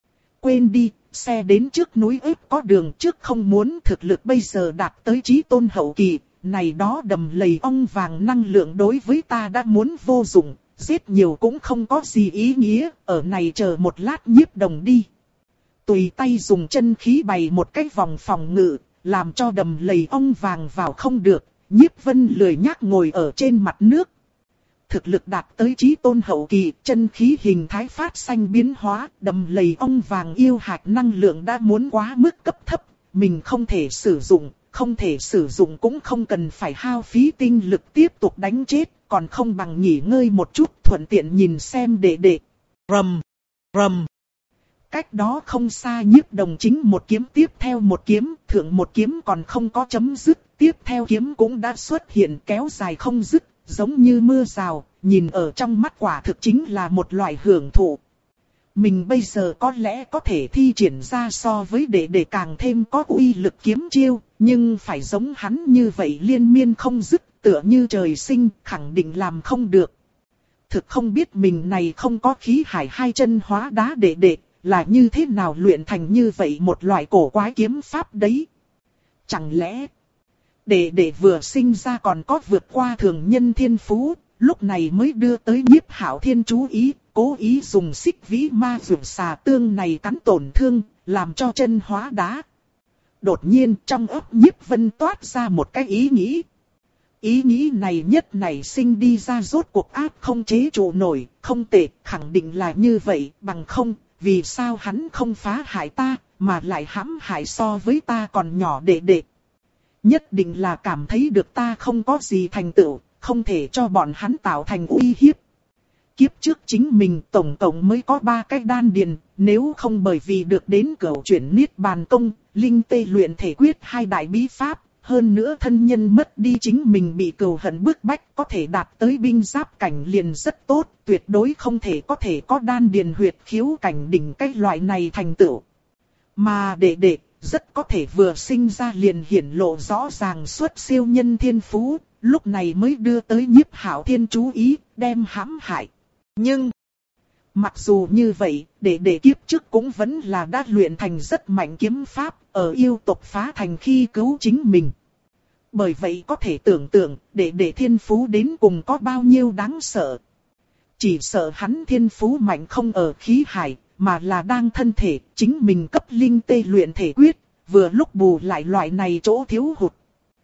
Quên đi, xe đến trước núi ếp có đường trước không muốn, thực lực bây giờ đạt tới Chí Tôn hậu kỳ, này đó đầm lầy ong vàng năng lượng đối với ta đã muốn vô dụng, giết nhiều cũng không có gì ý nghĩa, ở này chờ một lát Nhiếp Đồng đi. Tùy tay dùng chân khí bày một cái vòng phòng ngự, làm cho đầm lầy ong vàng vào không được. Nhiếp Vân lười nhác ngồi ở trên mặt nước. Thực lực đạt tới Chí Tôn hậu kỳ, chân khí hình thái phát xanh biến hóa, đầm lầy ong vàng yêu hạch năng lượng đã muốn quá mức cấp thấp, mình không thể sử dụng, không thể sử dụng cũng không cần phải hao phí tinh lực tiếp tục đánh chết, còn không bằng nghỉ ngơi một chút, thuận tiện nhìn xem đệ đệ. Rầm, rầm. Cách đó không xa Nhiếp Đồng chính một kiếm tiếp theo một kiếm, thượng một kiếm còn không có chấm dứt, tiếp theo kiếm cũng đã xuất hiện kéo dài không dứt, giống như mưa rào, nhìn ở trong mắt quả thực chính là một loại hưởng thụ. Mình bây giờ có lẽ có thể thi triển ra so với đệ đệ càng thêm có uy lực kiếm chiêu, nhưng phải giống hắn như vậy liên miên không dứt, tựa như trời sinh, khẳng định làm không được. Thực không biết mình này không có khí hải hai chân hóa đá đệ đệ, là như thế nào luyện thành như vậy một loại cổ quái kiếm pháp đấy. Chẳng lẽ đệ đệ vừa sinh ra còn có vượt qua thường nhân thiên phú, lúc này mới đưa tới Nhiếp Hạo Thiên chú ý, cố ý dùng xích vĩ ma vượt xà tương này cắn tổn thương, làm cho chân hóa đá. Đột nhiên trong óc Nhiếp Vân toát ra một cái ý nghĩ. Ý nghĩ này nhất nảy sinh đi ra rốt cuộc áp không chế trụ nổi, không tệ, khẳng định là như vậy, bằng không, vì sao hắn không phá hại ta, mà lại hãm hại so với ta còn nhỏ đệ đệ. Nhất định là cảm thấy được ta không có gì thành tựu, không thể cho bọn hắn tạo thành uy hiếp. Kiếp trước chính mình tổng cộng mới có ba cái đan điền, nếu không bởi vì được đến cửu chuyển Niết Bàn Tông, linh tê luyện thể quyết hai đại bí pháp, hơn nữa thân nhân mất đi chính mình bị cừu hận bức bách, có thể đạt tới binh giáp cảnh liền rất tốt, tuyệt đối không thể có thể có đan điền huyệt khiếu cảnh đỉnh cái loại này thành tựu. Mà đệ đệ, rất có thể vừa sinh ra liền hiển lộ rõ ràng xuất siêu nhân thiên phú, lúc này mới đưa tới Nhiếp Hạo Thiên chú ý, đem hãm hại. Nhưng, Mặc dù như vậy, đệ đệ kiếp trước cũng vẫn là đã luyện thành rất mạnh kiếm pháp, ở yêu tộc phá thành khi cứu chính mình. Bởi vậy có thể tưởng tượng, đệ đệ thiên phú đến cùng có bao nhiêu đáng sợ. Chỉ sợ hắn thiên phú mạnh không ở khí hải, mà là đang thân thể, chính mình cấp linh tê luyện thể quyết, vừa lúc bù lại loại này chỗ thiếu hụt.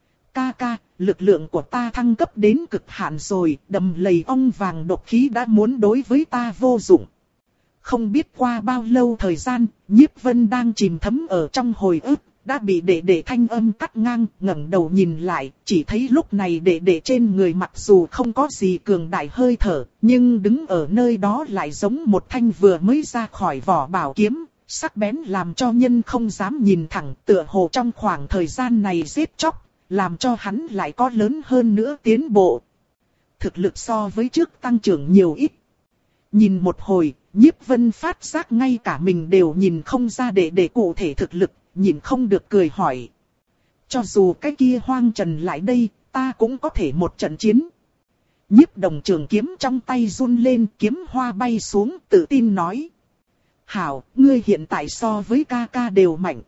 Ca ca, lực lượng của ta thăng cấp đến cực hạn rồi, đầm lầy ong vàng độc khí đã muốn đối với ta vô dụng. Không biết qua bao lâu thời gian, Nhiếp Vân đang chìm thấm ở trong hồi ức, đã bị đệ đệ thanh âm cắt ngang, ngẩng đầu nhìn lại, chỉ thấy lúc này đệ đệ trên người mặc dù không có gì cường đại hơi thở, nhưng đứng ở nơi đó lại giống một thanh vừa mới ra khỏi vỏ bảo kiếm, sắc bén làm cho nhân không dám nhìn thẳng, tựa hồ trong khoảng thời gian này giết chóc, làm cho hắn lại có lớn hơn nữa tiến bộ. Thực lực so với trước tăng trưởng nhiều ít. Nhìn một hồi, Nhiếp Vân phát giác ngay cả mình đều nhìn không ra đệ đệ cụ thể thực lực, nhìn không được cười hỏi. Cho dù cái kia hoang trần lại đây, ta cũng có thể một trận chiến. Nhiếp Đồng trường kiếm trong tay run lên, kiếm hoa bay xuống, tự tin nói. Hảo, ngươi hiện tại so với ca ca đều mạnh.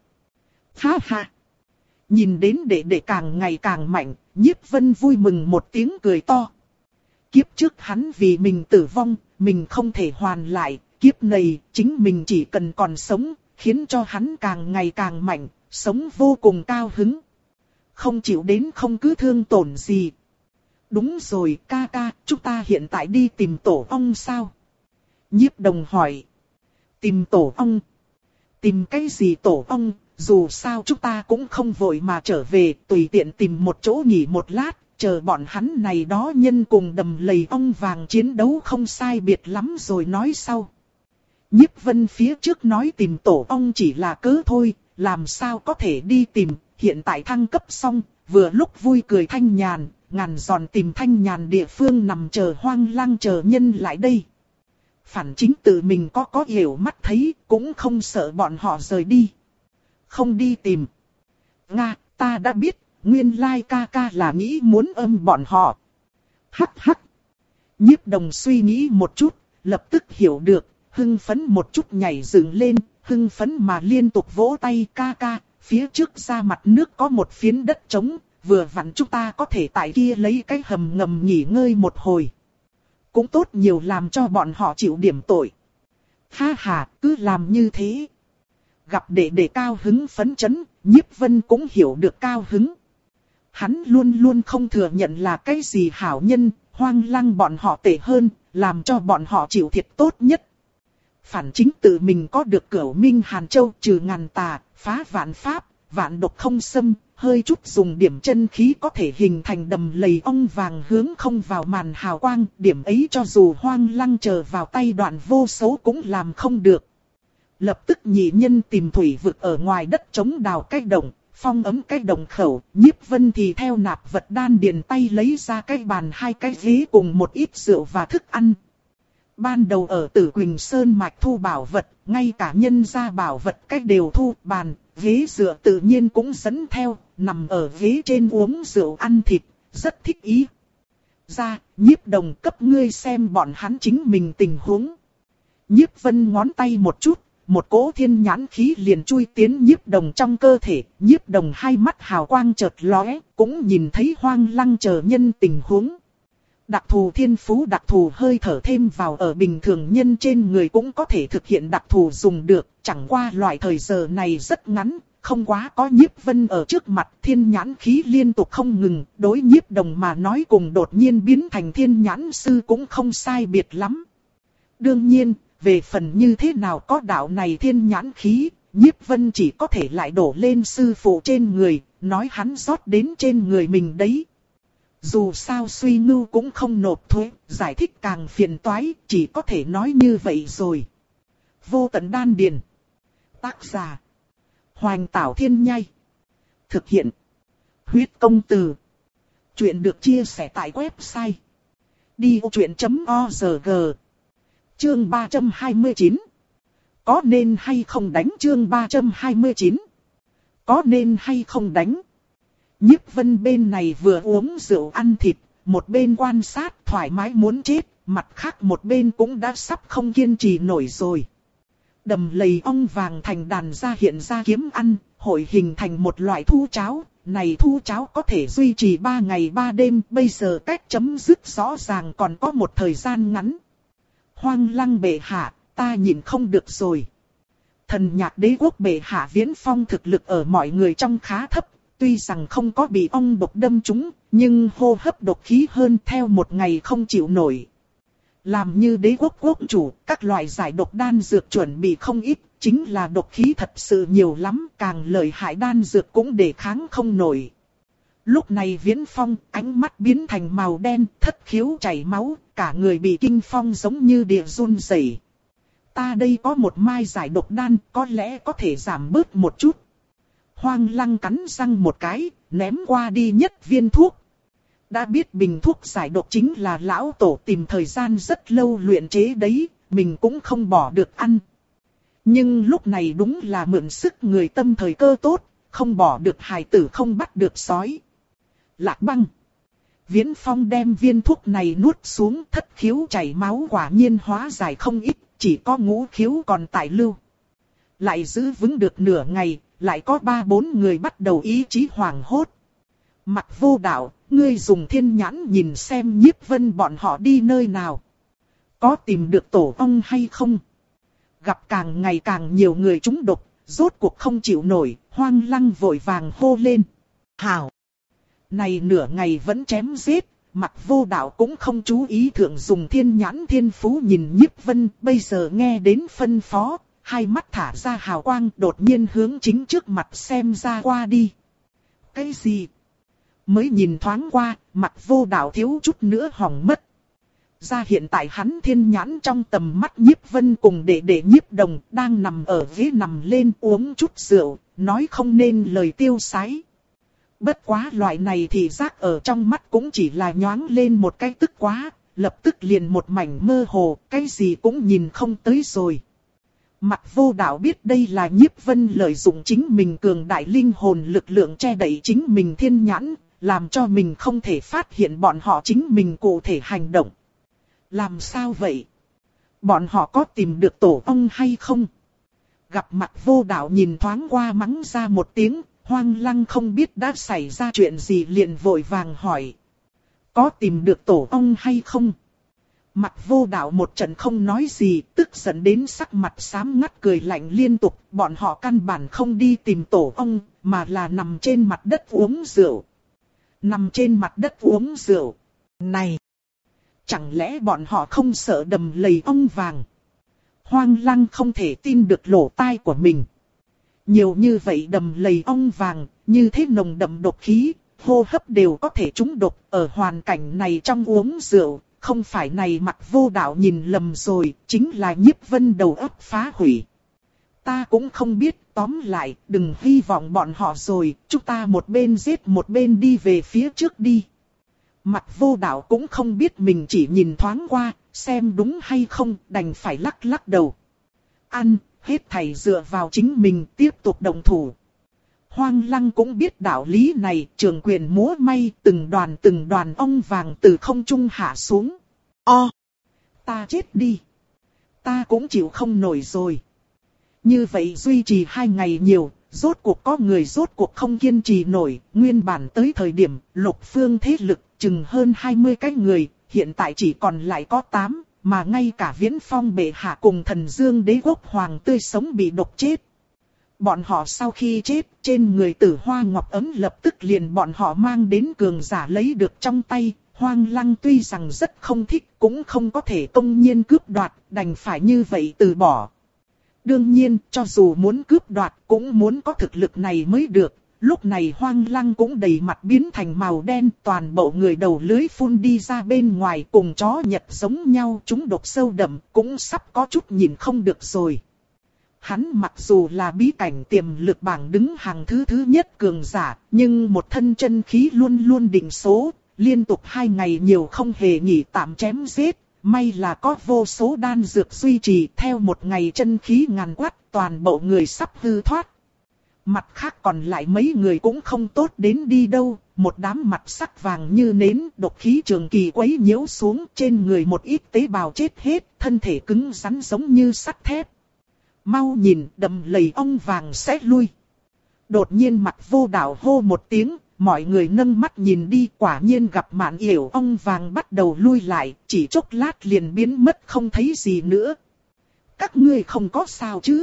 Ha ha. Nhìn đến đệ đệ càng ngày càng mạnh, Nhiếp Vân vui mừng một tiếng cười to. Kiếp trước hắn vì mình tử vong, mình không thể hoàn lại, kiếp này chính mình chỉ cần còn sống, khiến cho hắn càng ngày càng mạnh, sống vô cùng cao hứng. Không chịu đến không cứ thương tổn gì. Đúng rồi ca ca, chúng ta hiện tại đi tìm tổ ong sao? Nhiếp Đồng hỏi. Tìm tổ ong? Tìm cái gì tổ ong? Dù sao chúng ta cũng không vội mà trở về, tùy tiện tìm một chỗ nghỉ một lát, chờ bọn hắn này đó nhân cùng đầm lầy ong vàng chiến đấu không sai biệt lắm rồi nói sau. Nhiếp Vân phía trước nói tìm tổ ong chỉ là cớ thôi, làm sao có thể đi tìm, hiện tại thăng cấp xong, vừa lúc vui cười thanh nhàn, ngàn giòn tìm thanh nhàn địa phương nằm chờ hoang lang chờ nhân lại đây. Phản chính tự mình có có hiểu mắt thấy, cũng không sợ bọn họ rời đi. Không đi tìm. Nga, ta đã biết, nguyên lai ca ca là nghĩ muốn ôm bọn họ. Hắc hắc. Nhiếp Đồng suy nghĩ một chút, lập tức hiểu được, hưng phấn một chút nhảy dựng lên, hưng phấn mà liên tục vỗ tay ca ca, phía trước ra mặt nước có một phiến đất trống, vừa vặn chúng ta có thể tại kia lấy cái hầm ngầm nghỉ ngơi một hồi. Cũng tốt nhiều làm cho bọn họ chịu điểm tội. Ha ha, cứ làm như thế. Gặp đệ đệ cao hứng phấn chấn, Nhiếp Vân cũng hiểu được cao hứng. Hắn luôn luôn không thừa nhận là cái gì hảo nhân, hoang lăng bọn họ tệ hơn, làm cho bọn họ chịu thiệt tốt nhất. Phản chính tự mình có được Cửu Minh Hàn Châu trừ ngàn tà, phá vạn pháp, vạn độc không xâm, hơi chút dùng điểm chân khí có thể hình thành đầm lầy ong vàng hướng không vào màn hào quang, điểm ấy cho dù hoang lăng chờ vào tay đoạn vô số cũng làm không được. Lập tức nhị nhân tìm thủy vực ở ngoài đất chống đào cái động, phong ấm cái đồng khẩu, Nhiếp Vân thì theo nạp vật đan điền tay lấy ra cái bàn hai cái ghế cùng một ít rượu và thức ăn. Ban đầu ở Tử Quỳnh Sơn mạch thu bảo vật, ngay cả nhân gia bảo vật cách đều thu, bàn, ghế dựa tự nhiên cũng dẫn theo, nằm ở ghế trên uống rượu ăn thịt, rất thích ý. Ra, Nhiếp Đồng cấp ngươi xem bọn hắn chính mình tình huống. Nhiếp Vân ngón tay một chút, một cỗ thiên nhãn khí liền chui tiến Nhiếp Đồng trong cơ thể, Nhiếp Đồng hai mắt hào quang chợt lóe, cũng nhìn thấy hoang lăng chờ nhân tình huống. Đặc thù thiên phú đặc thù hơi thở thêm vào ở bình thường nhân trên người cũng có thể thực hiện đặc thù dùng được, chẳng qua loại thời giờ này rất ngắn, không quá có Nhiếp Vân ở trước mặt, thiên nhãn khí liên tục không ngừng, đối Nhiếp Đồng mà nói cùng đột nhiên biến thành thiên nhãn sư cũng không sai biệt lắm. Đương nhiên, về phần như thế nào có đạo này thiên nhãn khí, Nhiếp Vân chỉ có thể lại đổ lên sư phụ trên người, nói hắn rót đến trên người mình đấy. Dù sao suy ngưu cũng không nộp thuế, giải thích càng phiền toái, chỉ có thể nói như vậy rồi. Vô tận đan điền. Tác giả: Hoành Tảo Thiên Nhai. Thực hiện: Huyết Công Từ. Chuyện được chia sẻ tại website đi ô chuyện chấm org. Chương ba trăm hai mươi chín. Có nên hay không đánh? Chương ba trăm hai mươi chín. Có nên hay không đánh? Nhiếp Vân bên này vừa uống rượu ăn thịt, một bên quan sát thoải mái muốn chết, mặt khác một bên cũng đã sắp không kiên trì nổi rồi. Đầm lầy ong vàng thành đàn ra hiện ra kiếm ăn, hội hình thành một loại thu cháo. Này thu cháo có thể duy trì ba ngày ba đêm, bây giờ cách chấm dứt rõ ràng còn có một thời gian ngắn. Hoang Lăng bệ hạ, ta nhìn không được rồi. Thần Nhạc Đế quốc bệ hạ Viễn Phong thực lực ở mọi người trong khá thấp, tuy rằng không có bị ong độc đâm trúng, nhưng hô hấp độc khí hơn theo một ngày không chịu nổi. Làm như đế quốc quốc chủ, các loại giải độc đan dược chuẩn bị không ít, chính là độc khí thật sự nhiều lắm, càng lợi hại đan dược cũng đề kháng không nổi. Lúc này Viễn Phong, ánh mắt biến thành màu đen, thất khiếu chảy máu, cả người bị kinh phong giống như địa run rẩy. Ta đây có một mai giải độc đan, có lẽ có thể giảm bớt một chút. Hoang Lăng cắn răng một cái, ném qua đi nhất viên thuốc. Đã biết bình thuốc giải độc chính là lão tổ tìm thời gian rất lâu luyện chế đấy, mình cũng không bỏ được ăn. Nhưng lúc này đúng là mượn sức người tâm thời cơ tốt, không bỏ được hài tử không bắt được sói. Lạc Băng. Viễn Phong đem viên thuốc này nuốt xuống, thất khiếu chảy máu quả nhiên hóa giải không ít, chỉ có ngũ khiếu còn tại lưu. Lại giữ vững được nửa ngày, lại có ba bốn người bắt đầu ý chí hoảng hốt. Mặc Vô Đạo, ngươi dùng thiên nhãn nhìn xem Nhiếp Vân bọn họ đi nơi nào. Có tìm được tổ ong hay không? Gặp càng ngày càng nhiều người trúng độc, rốt cuộc không chịu nổi, Hoang Lăng vội vàng hô lên. Hảo! Này nửa ngày vẫn chém giết, Mặc Vô Đạo cũng không chú ý thượng dùng thiên nhãn thiên phú nhìn Nhiếp Vân, bây giờ nghe đến phân phó, hai mắt thả ra hào quang đột nhiên hướng chính trước mặt xem ra qua đi. Cái gì? Mới nhìn thoáng qua, Mặc Vô Đạo thiếu chút nữa hỏng mất. Ra hiện tại hắn thiên nhãn trong tầm mắt Nhiếp Vân cùng đệ đệ Nhiếp Đồng đang nằm ở ghế nằm lên uống chút rượu, nói không nên lời tiêu sái. Bất quá loại này thì giác ở trong mắt cũng chỉ là nhoáng lên một cái tức quá, lập tức liền một mảnh mơ hồ, cái gì cũng nhìn không tới rồi. Mặc Vô Đạo biết đây là Nhiếp Vân lợi dụng chính mình cường đại linh hồn lực lượng che đậy chính mình thiên nhãn, làm cho mình không thể phát hiện bọn họ chính mình cụ thể hành động. Làm sao vậy? Bọn họ có tìm được tổ ong hay không? Gặp Mặc Vô Đạo nhìn thoáng qua mắng ra một tiếng, Hoang Lăng không biết đã xảy ra chuyện gì liền vội vàng hỏi. Có tìm được tổ ong hay không? Mặc Vô Đạo một trận không nói gì, tức giận đến sắc mặt xám ngắt cười lạnh liên tục. Bọn họ căn bản không đi tìm tổ ong, mà là nằm trên mặt đất uống rượu. Nằm trên mặt đất uống rượu. Này! Chẳng lẽ bọn họ không sợ đầm lầy ong vàng? Hoang Lăng không thể tin được lỗ tai của mình. Nhiều như vậy đầm lầy ong vàng, như thế nồng đậm độc khí, hô hấp đều có thể trúng độc. Ở hoàn cảnh này trong uống rượu, không phải này Mặc Vô Đạo nhìn lầm rồi, chính là Nhiếp Vân đầu óc phá hủy. Ta cũng không biết, tóm lại, đừng hy vọng bọn họ rồi, chúng ta một bên giết một bên đi về phía trước đi. Mặc Vô Đạo cũng không biết mình chỉ nhìn thoáng qua, xem đúng hay không, đành phải lắc lắc đầu. Ăn, hết thảy dựa vào chính mình tiếp tục động thủ. Hoang Lăng cũng biết đạo lý này, trường quyền múa may, từng đoàn từng đoàn ong vàng từ không trung hạ xuống. O! Ta chết đi! Ta cũng chịu không nổi rồi. Như vậy duy trì hai ngày nhiều, rốt cuộc có người rốt cuộc không kiên trì nổi, nguyên bản tới thời điểm lục phương thế lực chừng hơn hai mươi cái người, hiện tại chỉ còn lại có tám, mà ngay cả Viễn Phong bệ hạ cùng Thần Dương đế quốc hoàng tươi sống bị độc chết. Bọn họ sau khi chết, trên người Tử Hoa Ngọc ấm lập tức liền bọn họ mang đến cường giả lấy được trong tay. Hoang Lăng tuy rằng rất không thích, cũng không có thể công nhiên cướp đoạt, đành phải như vậy từ bỏ. Đương nhiên, cho dù muốn cướp đoạt, cũng muốn có thực lực này mới được. Lúc này Hoang Lăng cũng đầy mặt biến thành màu đen, toàn bộ người đầu lưới phun đi ra bên ngoài cùng chó Nhật giống nhau, chúng độc sâu đậm, cũng sắp có chút nhìn không được rồi. Hắn mặc dù là bí cảnh tiềm lực bảng đứng hàng thứ thứ nhất cường giả, nhưng một thân chân khí luôn luôn định số, liên tục hai ngày nhiều không hề nghỉ tạm chém giết. May là có vô số đan dược duy trì, theo một ngày chân khí ngàn quát, toàn bộ người sắp hư thoát. Mặt khác còn lại mấy người cũng không tốt đến đi đâu, một đám mặt sắc vàng như nến, độc khí trường kỳ quấy nhiễu xuống, trên người một ít tế bào chết hết, thân thể cứng rắn giống như sắt thép. Mau nhìn, đầm lầy ong vàng sẽ lui. Đột nhiên Mặc Vô Đạo hô một tiếng, mọi người nâng mắt nhìn đi, quả nhiên gặp Mạn Yểu ong vàng bắt đầu lui lại, chỉ chốc lát liền biến mất không thấy gì nữa. Các ngươi không có sao chứ?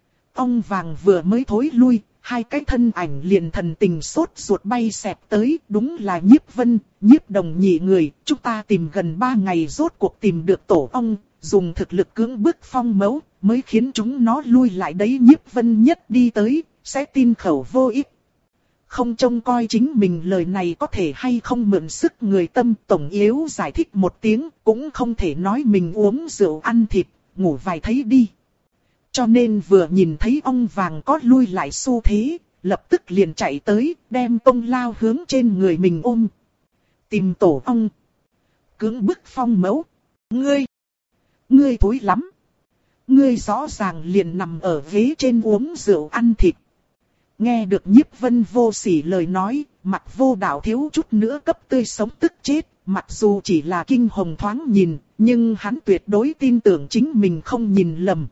Ong vàng vừa mới thối lui, hai cái thân ảnh liền thần tình sốt ruột bay xẹt tới, đúng là Nhiếp Vân, Nhiếp Đồng nhị người, chúng ta tìm gần ba ngày rốt cuộc tìm được tổ ong, dùng thực lực cưỡng bức phong mẫu, mới khiến chúng nó lui lại đấy. Nhiếp Vân nhất đi tới, sẽ tin khẩu vô ích. Không trông coi chính mình lời này có thể hay không mượn sức người tâm, tổng yếu giải thích một tiếng, cũng không thể nói mình uống rượu ăn thịt, ngủ vài thấy đi. Cho nên vừa nhìn thấy ong vàng có lui lại xu thế, lập tức liền chạy tới, đem công lao hướng trên người mình ôm. Tìm tổ ong. Cưỡng bức phong mẫu. Ngươi. Ngươi thối lắm. Ngươi rõ ràng liền nằm ở ghế trên uống rượu ăn thịt. Nghe được Nhiếp Vân vô sỉ lời nói, Mặc Vô Đạo thiếu chút nữa cấp tươi sống tức chết. Mặc dù chỉ là kinh hồng thoáng nhìn, nhưng hắn tuyệt đối tin tưởng chính mình không nhìn lầm.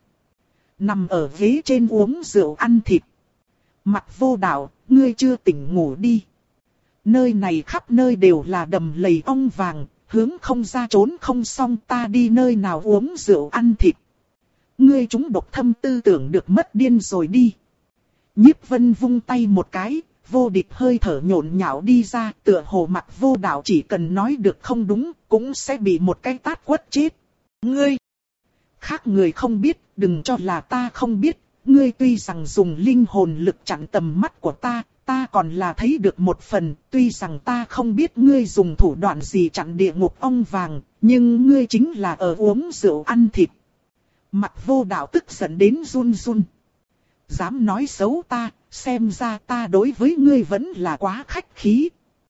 Nằm ở ghế trên uống rượu ăn thịt. Mặc Vô Đạo, ngươi chưa tỉnh ngủ đi. Nơi này khắp nơi đều là đầm lầy ong vàng, hướng không ra trốn không xong, ta đi nơi nào uống rượu ăn thịt. Ngươi chúng độc thâm tư tưởng được mất điên rồi đi. Nhiếp Vân vung tay một cái, vô địch hơi thở nhộn nhạo đi ra, tựa hồ Mặc Vô Đạo chỉ cần nói được không đúng, cũng sẽ bị một cái tát quất chết. Ngươi! Khác người không biết, đừng cho là ta không biết, ngươi tuy rằng dùng linh hồn lực chặn tầm mắt của ta, ta còn là thấy được một phần, tuy rằng ta không biết ngươi dùng thủ đoạn gì chặn địa ngục ong vàng, nhưng ngươi chính là ở uống rượu ăn thịt. Mặc Vô Đạo tức giận đến run run. Dám nói xấu ta, xem ra ta đối với ngươi vẫn là quá khách khí.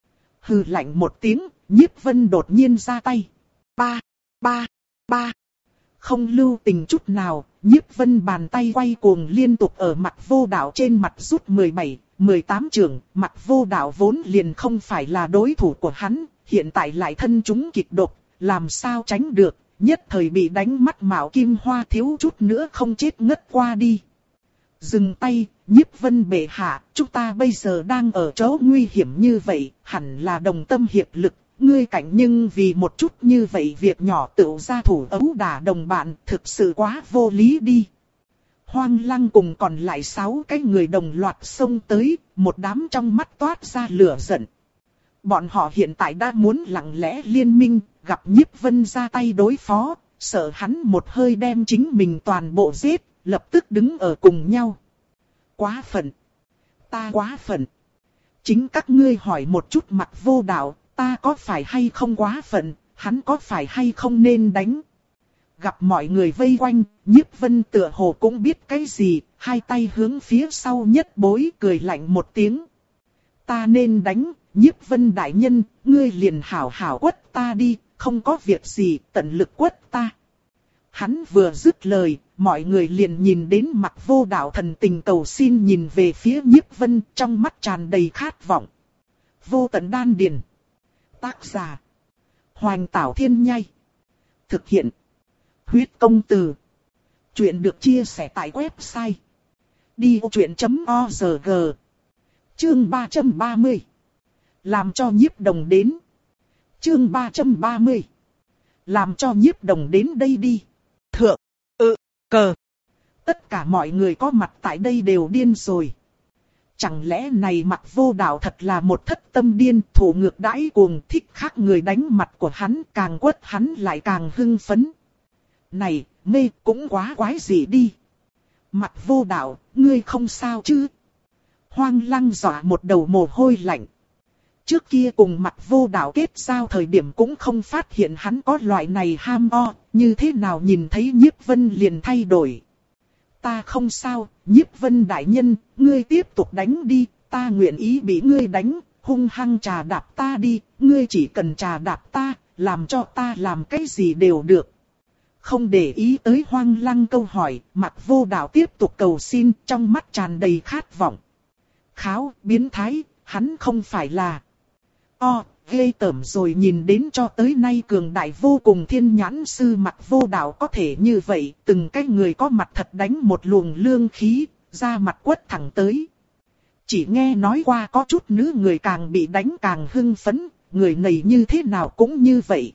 Hừ lạnh một tiếng, Nhiếp Vân đột nhiên ra tay. Ba, ba, ba. Không lưu tình chút nào, Nhiếp Vân bàn tay quay cuồng liên tục ở Mặc Vô Đạo trên mặt rút mười bảy, mười tám trường. Mặc Vô Đạo vốn liền không phải là đối thủ của hắn, hiện tại lại thân chúng kịch độc, làm sao tránh được, nhất thời bị đánh mắt mạo kim hoa thiếu chút nữa không chết ngất qua đi. Dừng tay, Nhiếp Vân bệ hạ, chúng ta bây giờ đang ở chỗ nguy hiểm như vậy, hẳn là đồng tâm hiệp lực, ngươi cảnh nhưng vì một chút như vậy việc nhỏ tự ra thủ ấu đả đồng bạn, thực sự quá vô lý đi. Hoang Lăng cùng còn lại sáu cái người đồng loạt xông tới, một đám trong mắt toát ra lửa giận. Bọn họ hiện tại đã muốn lặng lẽ liên minh, gặp Nhiếp Vân ra tay đối phó, sợ hắn một hơi đem chính mình toàn bộ giết, lập tức đứng ở cùng nhau. Quá phận. Ta quá phận. Chính các ngươi hỏi một chút Mặc Vô Đạo, ta có phải hay không quá phận, hắn có phải hay không nên đánh. Gặp mọi người vây quanh, Nhiếp Vân tựa hồ cũng biết cái gì, hai tay hướng phía sau nhất bối cười lạnh một tiếng. Ta nên đánh, Nhiếp Vân đại nhân, ngươi liền hảo hảo quất ta đi, không có việc gì, tận lực quất ta. Hắn vừa dứt lời, mọi người liền nhìn đến Mặc Vô Đạo thần tình cầu xin nhìn về phía Nhiếp Vân, trong mắt tràn đầy khát vọng. Vô Tận Đan Điền. Tác giả: Hoành Tảo Thiên Nhai. Thực hiện: Huyết Công Từ. Chuyện được chia sẻ tại website đi ô chuyện chấm org. Chương ba trăm ba mươi. Làm cho Nhiếp Đồng đến. Chương ba trăm ba mươi. Làm cho Nhiếp Đồng đến đây đi. Thượng, ừ, cờ. Tất cả mọi người có mặt tại đây đều điên rồi. Chẳng lẽ này Mặc Vô Đạo thật là một thất tâm điên, thủ ngược đãi cuồng, thích khác người đánh mặt của hắn, càng quất hắn lại càng hưng phấn. Này, mê cũng quá quái gì đi. Mặc Vô Đạo, ngươi không sao chứ? Hoang Lăng dọa một đầu mồ hôi lạnh. Trước kia cùng Mặc Vô Đạo kết giao thời điểm cũng không phát hiện hắn có loại này ham o, như thế nào nhìn thấy Nhiếp Vân liền thay đổi. Ta không sao, Nhiếp Vân đại nhân, ngươi tiếp tục đánh đi, ta nguyện ý bị ngươi đánh, hung hăng trà đạp ta đi, ngươi chỉ cần trà đạp ta, làm cho ta làm cái gì đều được. Không để ý tới Hoang Lăng câu hỏi, Mặc Vô Đạo tiếp tục cầu xin, trong mắt tràn đầy khát vọng. kháo, biến thái, hắn không phải là... O, ghê tởm rồi, nhìn đến cho tới nay cường đại vô cùng thiên nhãn sư Mặc Vô Đạo có thể như vậy, từng cái người có mặt thật đánh một luồng lương khí, ra mặt quất thẳng tới. Chỉ nghe nói qua có chút nữ người càng bị đánh càng hưng phấn, người này như thế nào cũng như vậy.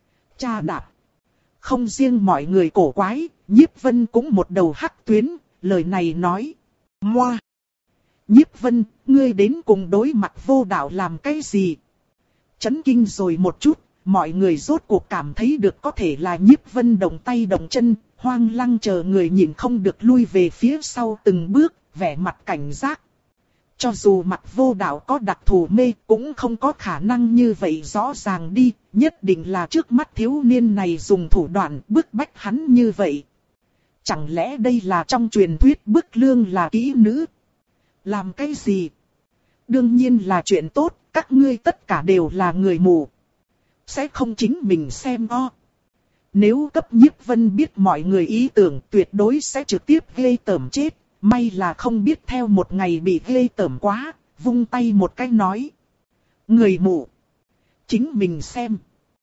Cha đạp. Không riêng mọi người cổ quái, Nhiếp Vân cũng một đầu hắc tuyến, lời này nói. Moa. Nhiếp Vân, ngươi đến cùng đối Mặc Vô Đạo làm cái gì? Chấn kinh rồi một chút, mọi người rốt cuộc cảm thấy được có thể là Nhiếp Vân động tay động chân, hoang lăng chờ người nhìn không được lui về phía sau từng bước, vẻ mặt cảnh giác. Cho dù Mặc Vô Đạo có đặc thù mê cũng không có khả năng như vậy rõ ràng đi, nhất định là trước mắt thiếu niên này dùng thủ đoạn bức bách hắn như vậy. Chẳng lẽ đây là trong truyền thuyết bức lương là kỹ nữ? Làm cái gì? Đương nhiên là chuyện tốt, các ngươi tất cả đều là người mù. Sẽ không chính mình xem o. Nếu cấp Nhiếp Vân biết mọi người ý tưởng tuyệt đối sẽ trực tiếp ghê tởm chết. May là không biết theo một ngày bị ghê tởm quá, vung tay một cái nói. Người mù. Chính mình xem.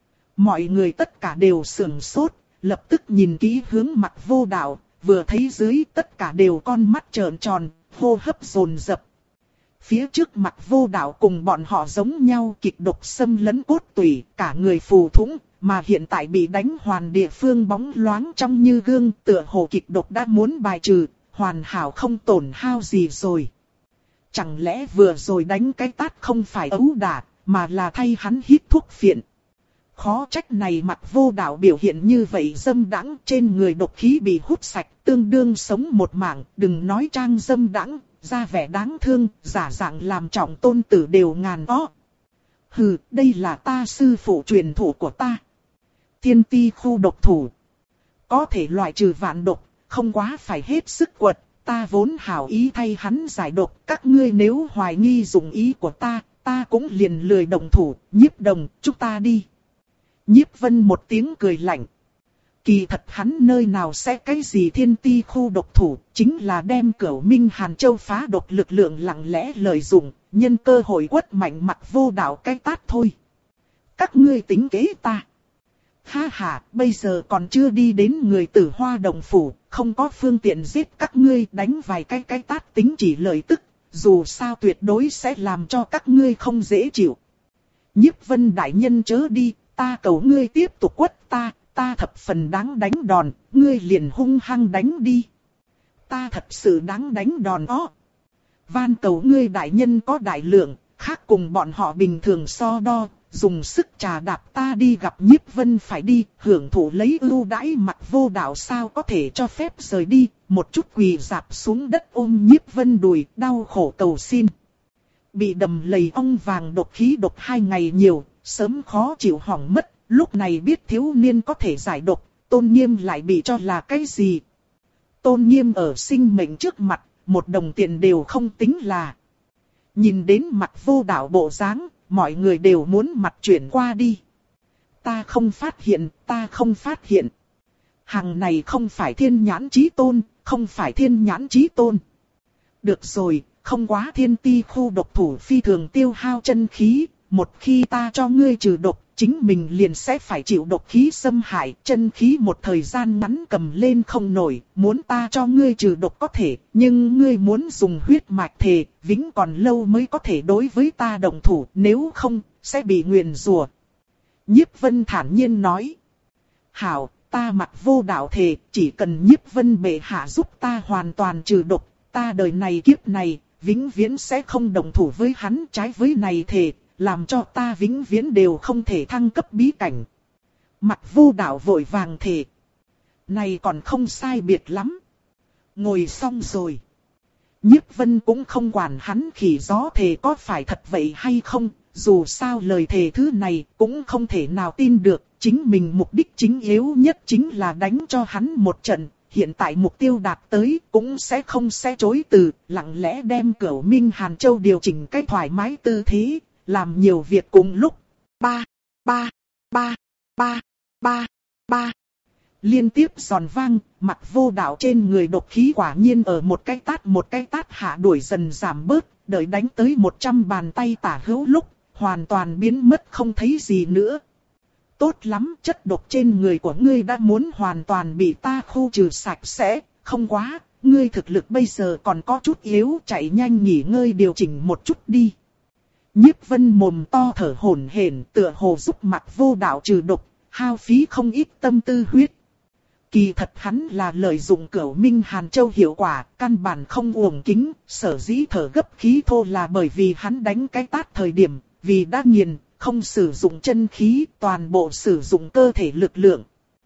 Mọi người tất cả đều sửng sốt, lập tức nhìn kỹ hướng Mặc Vô Đạo, vừa thấy dưới tất cả đều con mắt trợn tròn, hô hấp dồn dập. Phía trước Mặc Vô Đạo cùng bọn họ giống nhau kịch độc xâm lấn cốt tủy, cả người phù thủng, mà hiện tại bị đánh hoàn địa phương bóng loáng trong như gương, tựa hồ kịch độc đã muốn bài trừ, hoàn hảo không tổn hao gì rồi. Chẳng lẽ vừa rồi đánh cái tát không phải ấu đả, mà là thay hắn hít thuốc phiện. Khó trách này Mặc Vô Đạo biểu hiện như vậy dâm đãng, trên người độc khí bị hút sạch, tương đương sống một mảng, đừng nói trang dâm đãng, ra vẻ đáng thương, giả dạng làm trọng tôn tử đều ngàn ó. Hừ, đây là ta sư phụ truyền thụ của ta. Thiên ti khu độc thủ. Có thể loại trừ vạn độc, không quá phải hết sức quật, ta vốn hảo ý thay hắn giải độc, các ngươi nếu hoài nghi dụng ý của ta, ta cũng liền lười động thủ, Nhiếp Đồng, chúng ta đi. Nhiếp Vân một tiếng cười lạnh. Kỳ thật hắn nơi nào sẽ cái gì thiên ti khu độc thủ, chính là đem Cửu Minh Hàn Châu phá độc lực lượng lặng lẽ lợi dụng, nhân cơ hội quất mạnh Mặc Vô Đạo cái tát thôi. Các ngươi tính kế ta. Ha ha, bây giờ còn chưa đi đến người Tử Hoa Đồng phủ, không có phương tiện giết các ngươi, đánh vài cái cái tát tính chỉ lợi tức, dù sao tuyệt đối sẽ làm cho các ngươi không dễ chịu. Nhiếp Vân đại nhân chớ đi, ta cầu ngươi tiếp tục quất ta, ta thập phần đáng đánh đòn, ngươi liền hung hăng đánh đi. Ta thật sự đáng đánh đòn đó. Van cầu ngươi đại nhân có đại lượng, khác cùng bọn họ bình thường so đo, dùng sức trà đạp ta đi gặp Nhiếp Vân phải đi, hưởng thụ lấy ưu đãi Mặc Vô Đạo sao có thể cho phép rời đi, một chút quỳ dạp xuống đất ôm Nhiếp Vân đùi, đau khổ cầu xin. Bị đầm lầy ong vàng độc khí độc hai ngày nhiều, sớm khó chịu hỏng mất, lúc này biết thiếu niên có thể giải độc, Tôn Nghiêm lại bị cho là cái gì. Tôn Nghiêm ở sinh mệnh trước mặt, một đồng tiền đều không tính là. Nhìn đến Mặc Vô Đạo bộ dáng, mọi người đều muốn mặt chuyển qua đi. Ta không phát hiện, ta không phát hiện. Hàng này không phải thiên nhãn chí tôn, không phải thiên nhãn chí tôn. Được rồi, không quá thiên ti khu độc thủ phi thường tiêu hao chân khí, một khi ta cho ngươi trừ độc, chính mình liền sẽ phải chịu độc khí xâm hại, chân khí một thời gian ngắn cầm lên không nổi, muốn ta cho ngươi trừ độc có thể, nhưng ngươi muốn dùng huyết mạch thề, vĩnh còn lâu mới có thể đối với ta động thủ, nếu không, sẽ bị nguyền rủa. Nhiếp Vân thản nhiên nói. Hảo, ta Mặc Vô Đạo thề, chỉ cần Nhiếp Vân bệ hạ giúp ta hoàn toàn trừ độc, ta đời này kiếp này, vĩnh viễn sẽ không động thủ với hắn, trái với này thề, làm cho ta vĩnh viễn đều không thể thăng cấp bí cảnh. Mặc Vô Đạo vội vàng thề. Này còn không sai biệt lắm. Ngồi xong rồi. Nhiếp Vân cũng không quản hắn khỉ gió thề có phải thật vậy hay không, dù sao lời thề thứ này cũng không thể nào tin được, chính mình mục đích chính yếu nhất chính là đánh cho hắn một trận, hiện tại mục tiêu đạt tới cũng sẽ không sẽ chối từ, lặng lẽ đem Cửu Minh Hàn Châu điều chỉnh cách thoải mái tư thế, làm nhiều việc cùng lúc. Ba, ba, ba, ba, ba, ba. Liên tiếp giòn vang, Mặc Vô Đạo trên người độc khí quả nhiên ở một cái tát một cái tát hạ đuổi dần giảm bớt, đợi đánh tới một trăm bàn tay tả hữu lúc, hoàn toàn biến mất không thấy gì nữa. Tốt lắm, chất độc trên người của ngươi đã muốn hoàn toàn bị ta khu trừ sạch sẽ, không quá, ngươi thực lực bây giờ còn có chút yếu, chạy nhanh nghỉ ngơi điều chỉnh một chút đi. Nhiếp Vân mồm to thở hổn hển, tựa hồ giúp Mặc Vô Đạo trừ độc, hao phí không ít tâm tư huyết. Kỳ thật hắn là lợi dụng Cửu Minh Hàn Châu hiệu quả, căn bản không uổng kính, sở dĩ thở gấp khí thô là bởi vì hắn đánh cái tát thời điểm, vì đã nghiền, không sử dụng chân khí, toàn bộ sử dụng cơ thể lực lượng.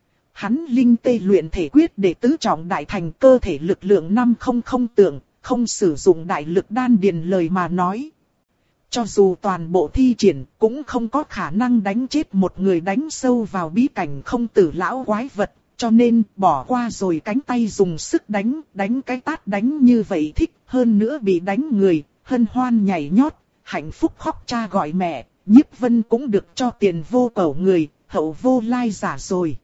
Hắn linh tê luyện thể quyết để tứ trọng đại thành cơ thể lực lượng năm không không tượng, không sử dụng đại lực đan điền lời mà nói. Cho dù toàn bộ thi triển cũng không có khả năng đánh chết một người đánh sâu vào bí cảnh không tử lão quái vật, cho nên bỏ qua rồi cánh tay dùng sức đánh, đánh cái tát đánh như vậy thích, hơn nữa bị đánh người, hân hoan nhảy nhót, hạnh phúc khóc cha gọi mẹ, Nhiếp Vân cũng được cho tiền vô cầu người, hậu vô lai giả rồi.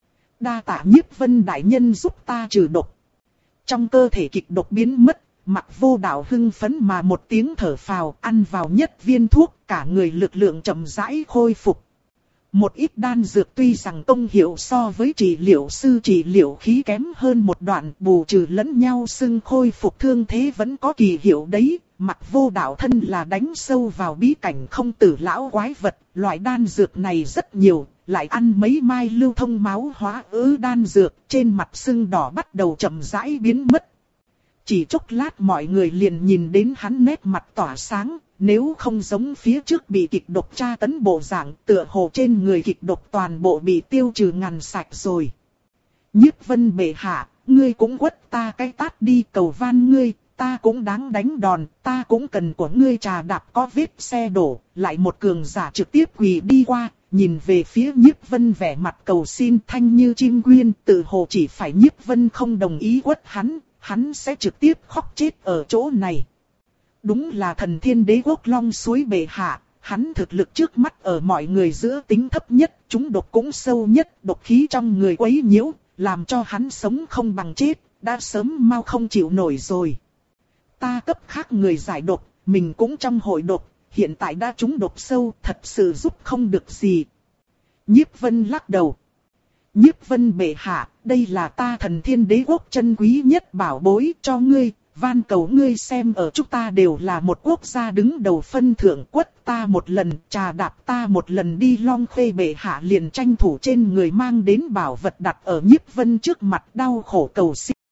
Đa tạ Nhiếp Vân đại nhân giúp ta trừ độc. Trong cơ thể kịch độc biến mất, Mặc Vô Đạo hưng phấn mà một tiếng thở phào, ăn vào nhất viên thuốc, cả người lực lượng chậm rãi khôi phục. Một ít đan dược tuy rằng công hiệu so với trị liệu sư trị liệu khí kém hơn một đoạn, bù trừ lẫn nhau xưng khôi phục thương thế vẫn có kỳ hiệu đấy. Mặc Vô Đạo thân là đánh sâu vào bí cảnh không tử lão quái vật, loại đan dược này rất nhiều, lại ăn mấy mai lưu thông máu hóa ứ đan dược, trên mặt sưng đỏ bắt đầu chậm rãi biến mất. Chỉ chốc lát mọi người liền nhìn đến hắn nét mặt tỏa sáng, nếu không giống phía trước bị kịch độc tra tấn bộ dạng, tựa hồ trên người kịch độc toàn bộ bị tiêu trừ ngăn sạch rồi. Nhiếp Vân bệ hạ, ngươi cũng quất ta cái tát đi, cầu van ngươi, ta cũng đáng đánh đòn, ta cũng cần của ngươi trà đạp có vết xe đổ, lại một cường giả trực tiếp quỳ đi qua, nhìn về phía Nhiếp Vân vẻ mặt cầu xin thanh như chim quyên, tự hồ chỉ phải Nhiếp Vân không đồng ý quất hắn, hắn sẽ trực tiếp khóc chết ở chỗ này. Đúng là thần thiên đế quốc long suối bệ hạ, hắn thực lực trước mắt ở mọi người giữa tính thấp nhất, chúng độc cũng sâu nhất, độc khí trong người quấy nhiễu, làm cho hắn sống không bằng chết, đã sớm mau không chịu nổi rồi. Ta cấp khác người giải độc, mình cũng trong hội độc, hiện tại đã trúng độc sâu, thật sự giúp không được gì. Nhiếp Vân lắc đầu. Nhiếp Vân bệ hạ, đây là ta thần thiên đế quốc chân quý nhất bảo bối cho ngươi, van cầu ngươi xem ở chúng ta đều là một quốc gia đứng đầu phân thượng, quất ta một lần, trà đạp ta một lần đi. Long Khê bệ hạ liền tranh thủ trên người mang đến bảo vật đặt ở Nhiếp Vân trước mặt, đau khổ cầu xin.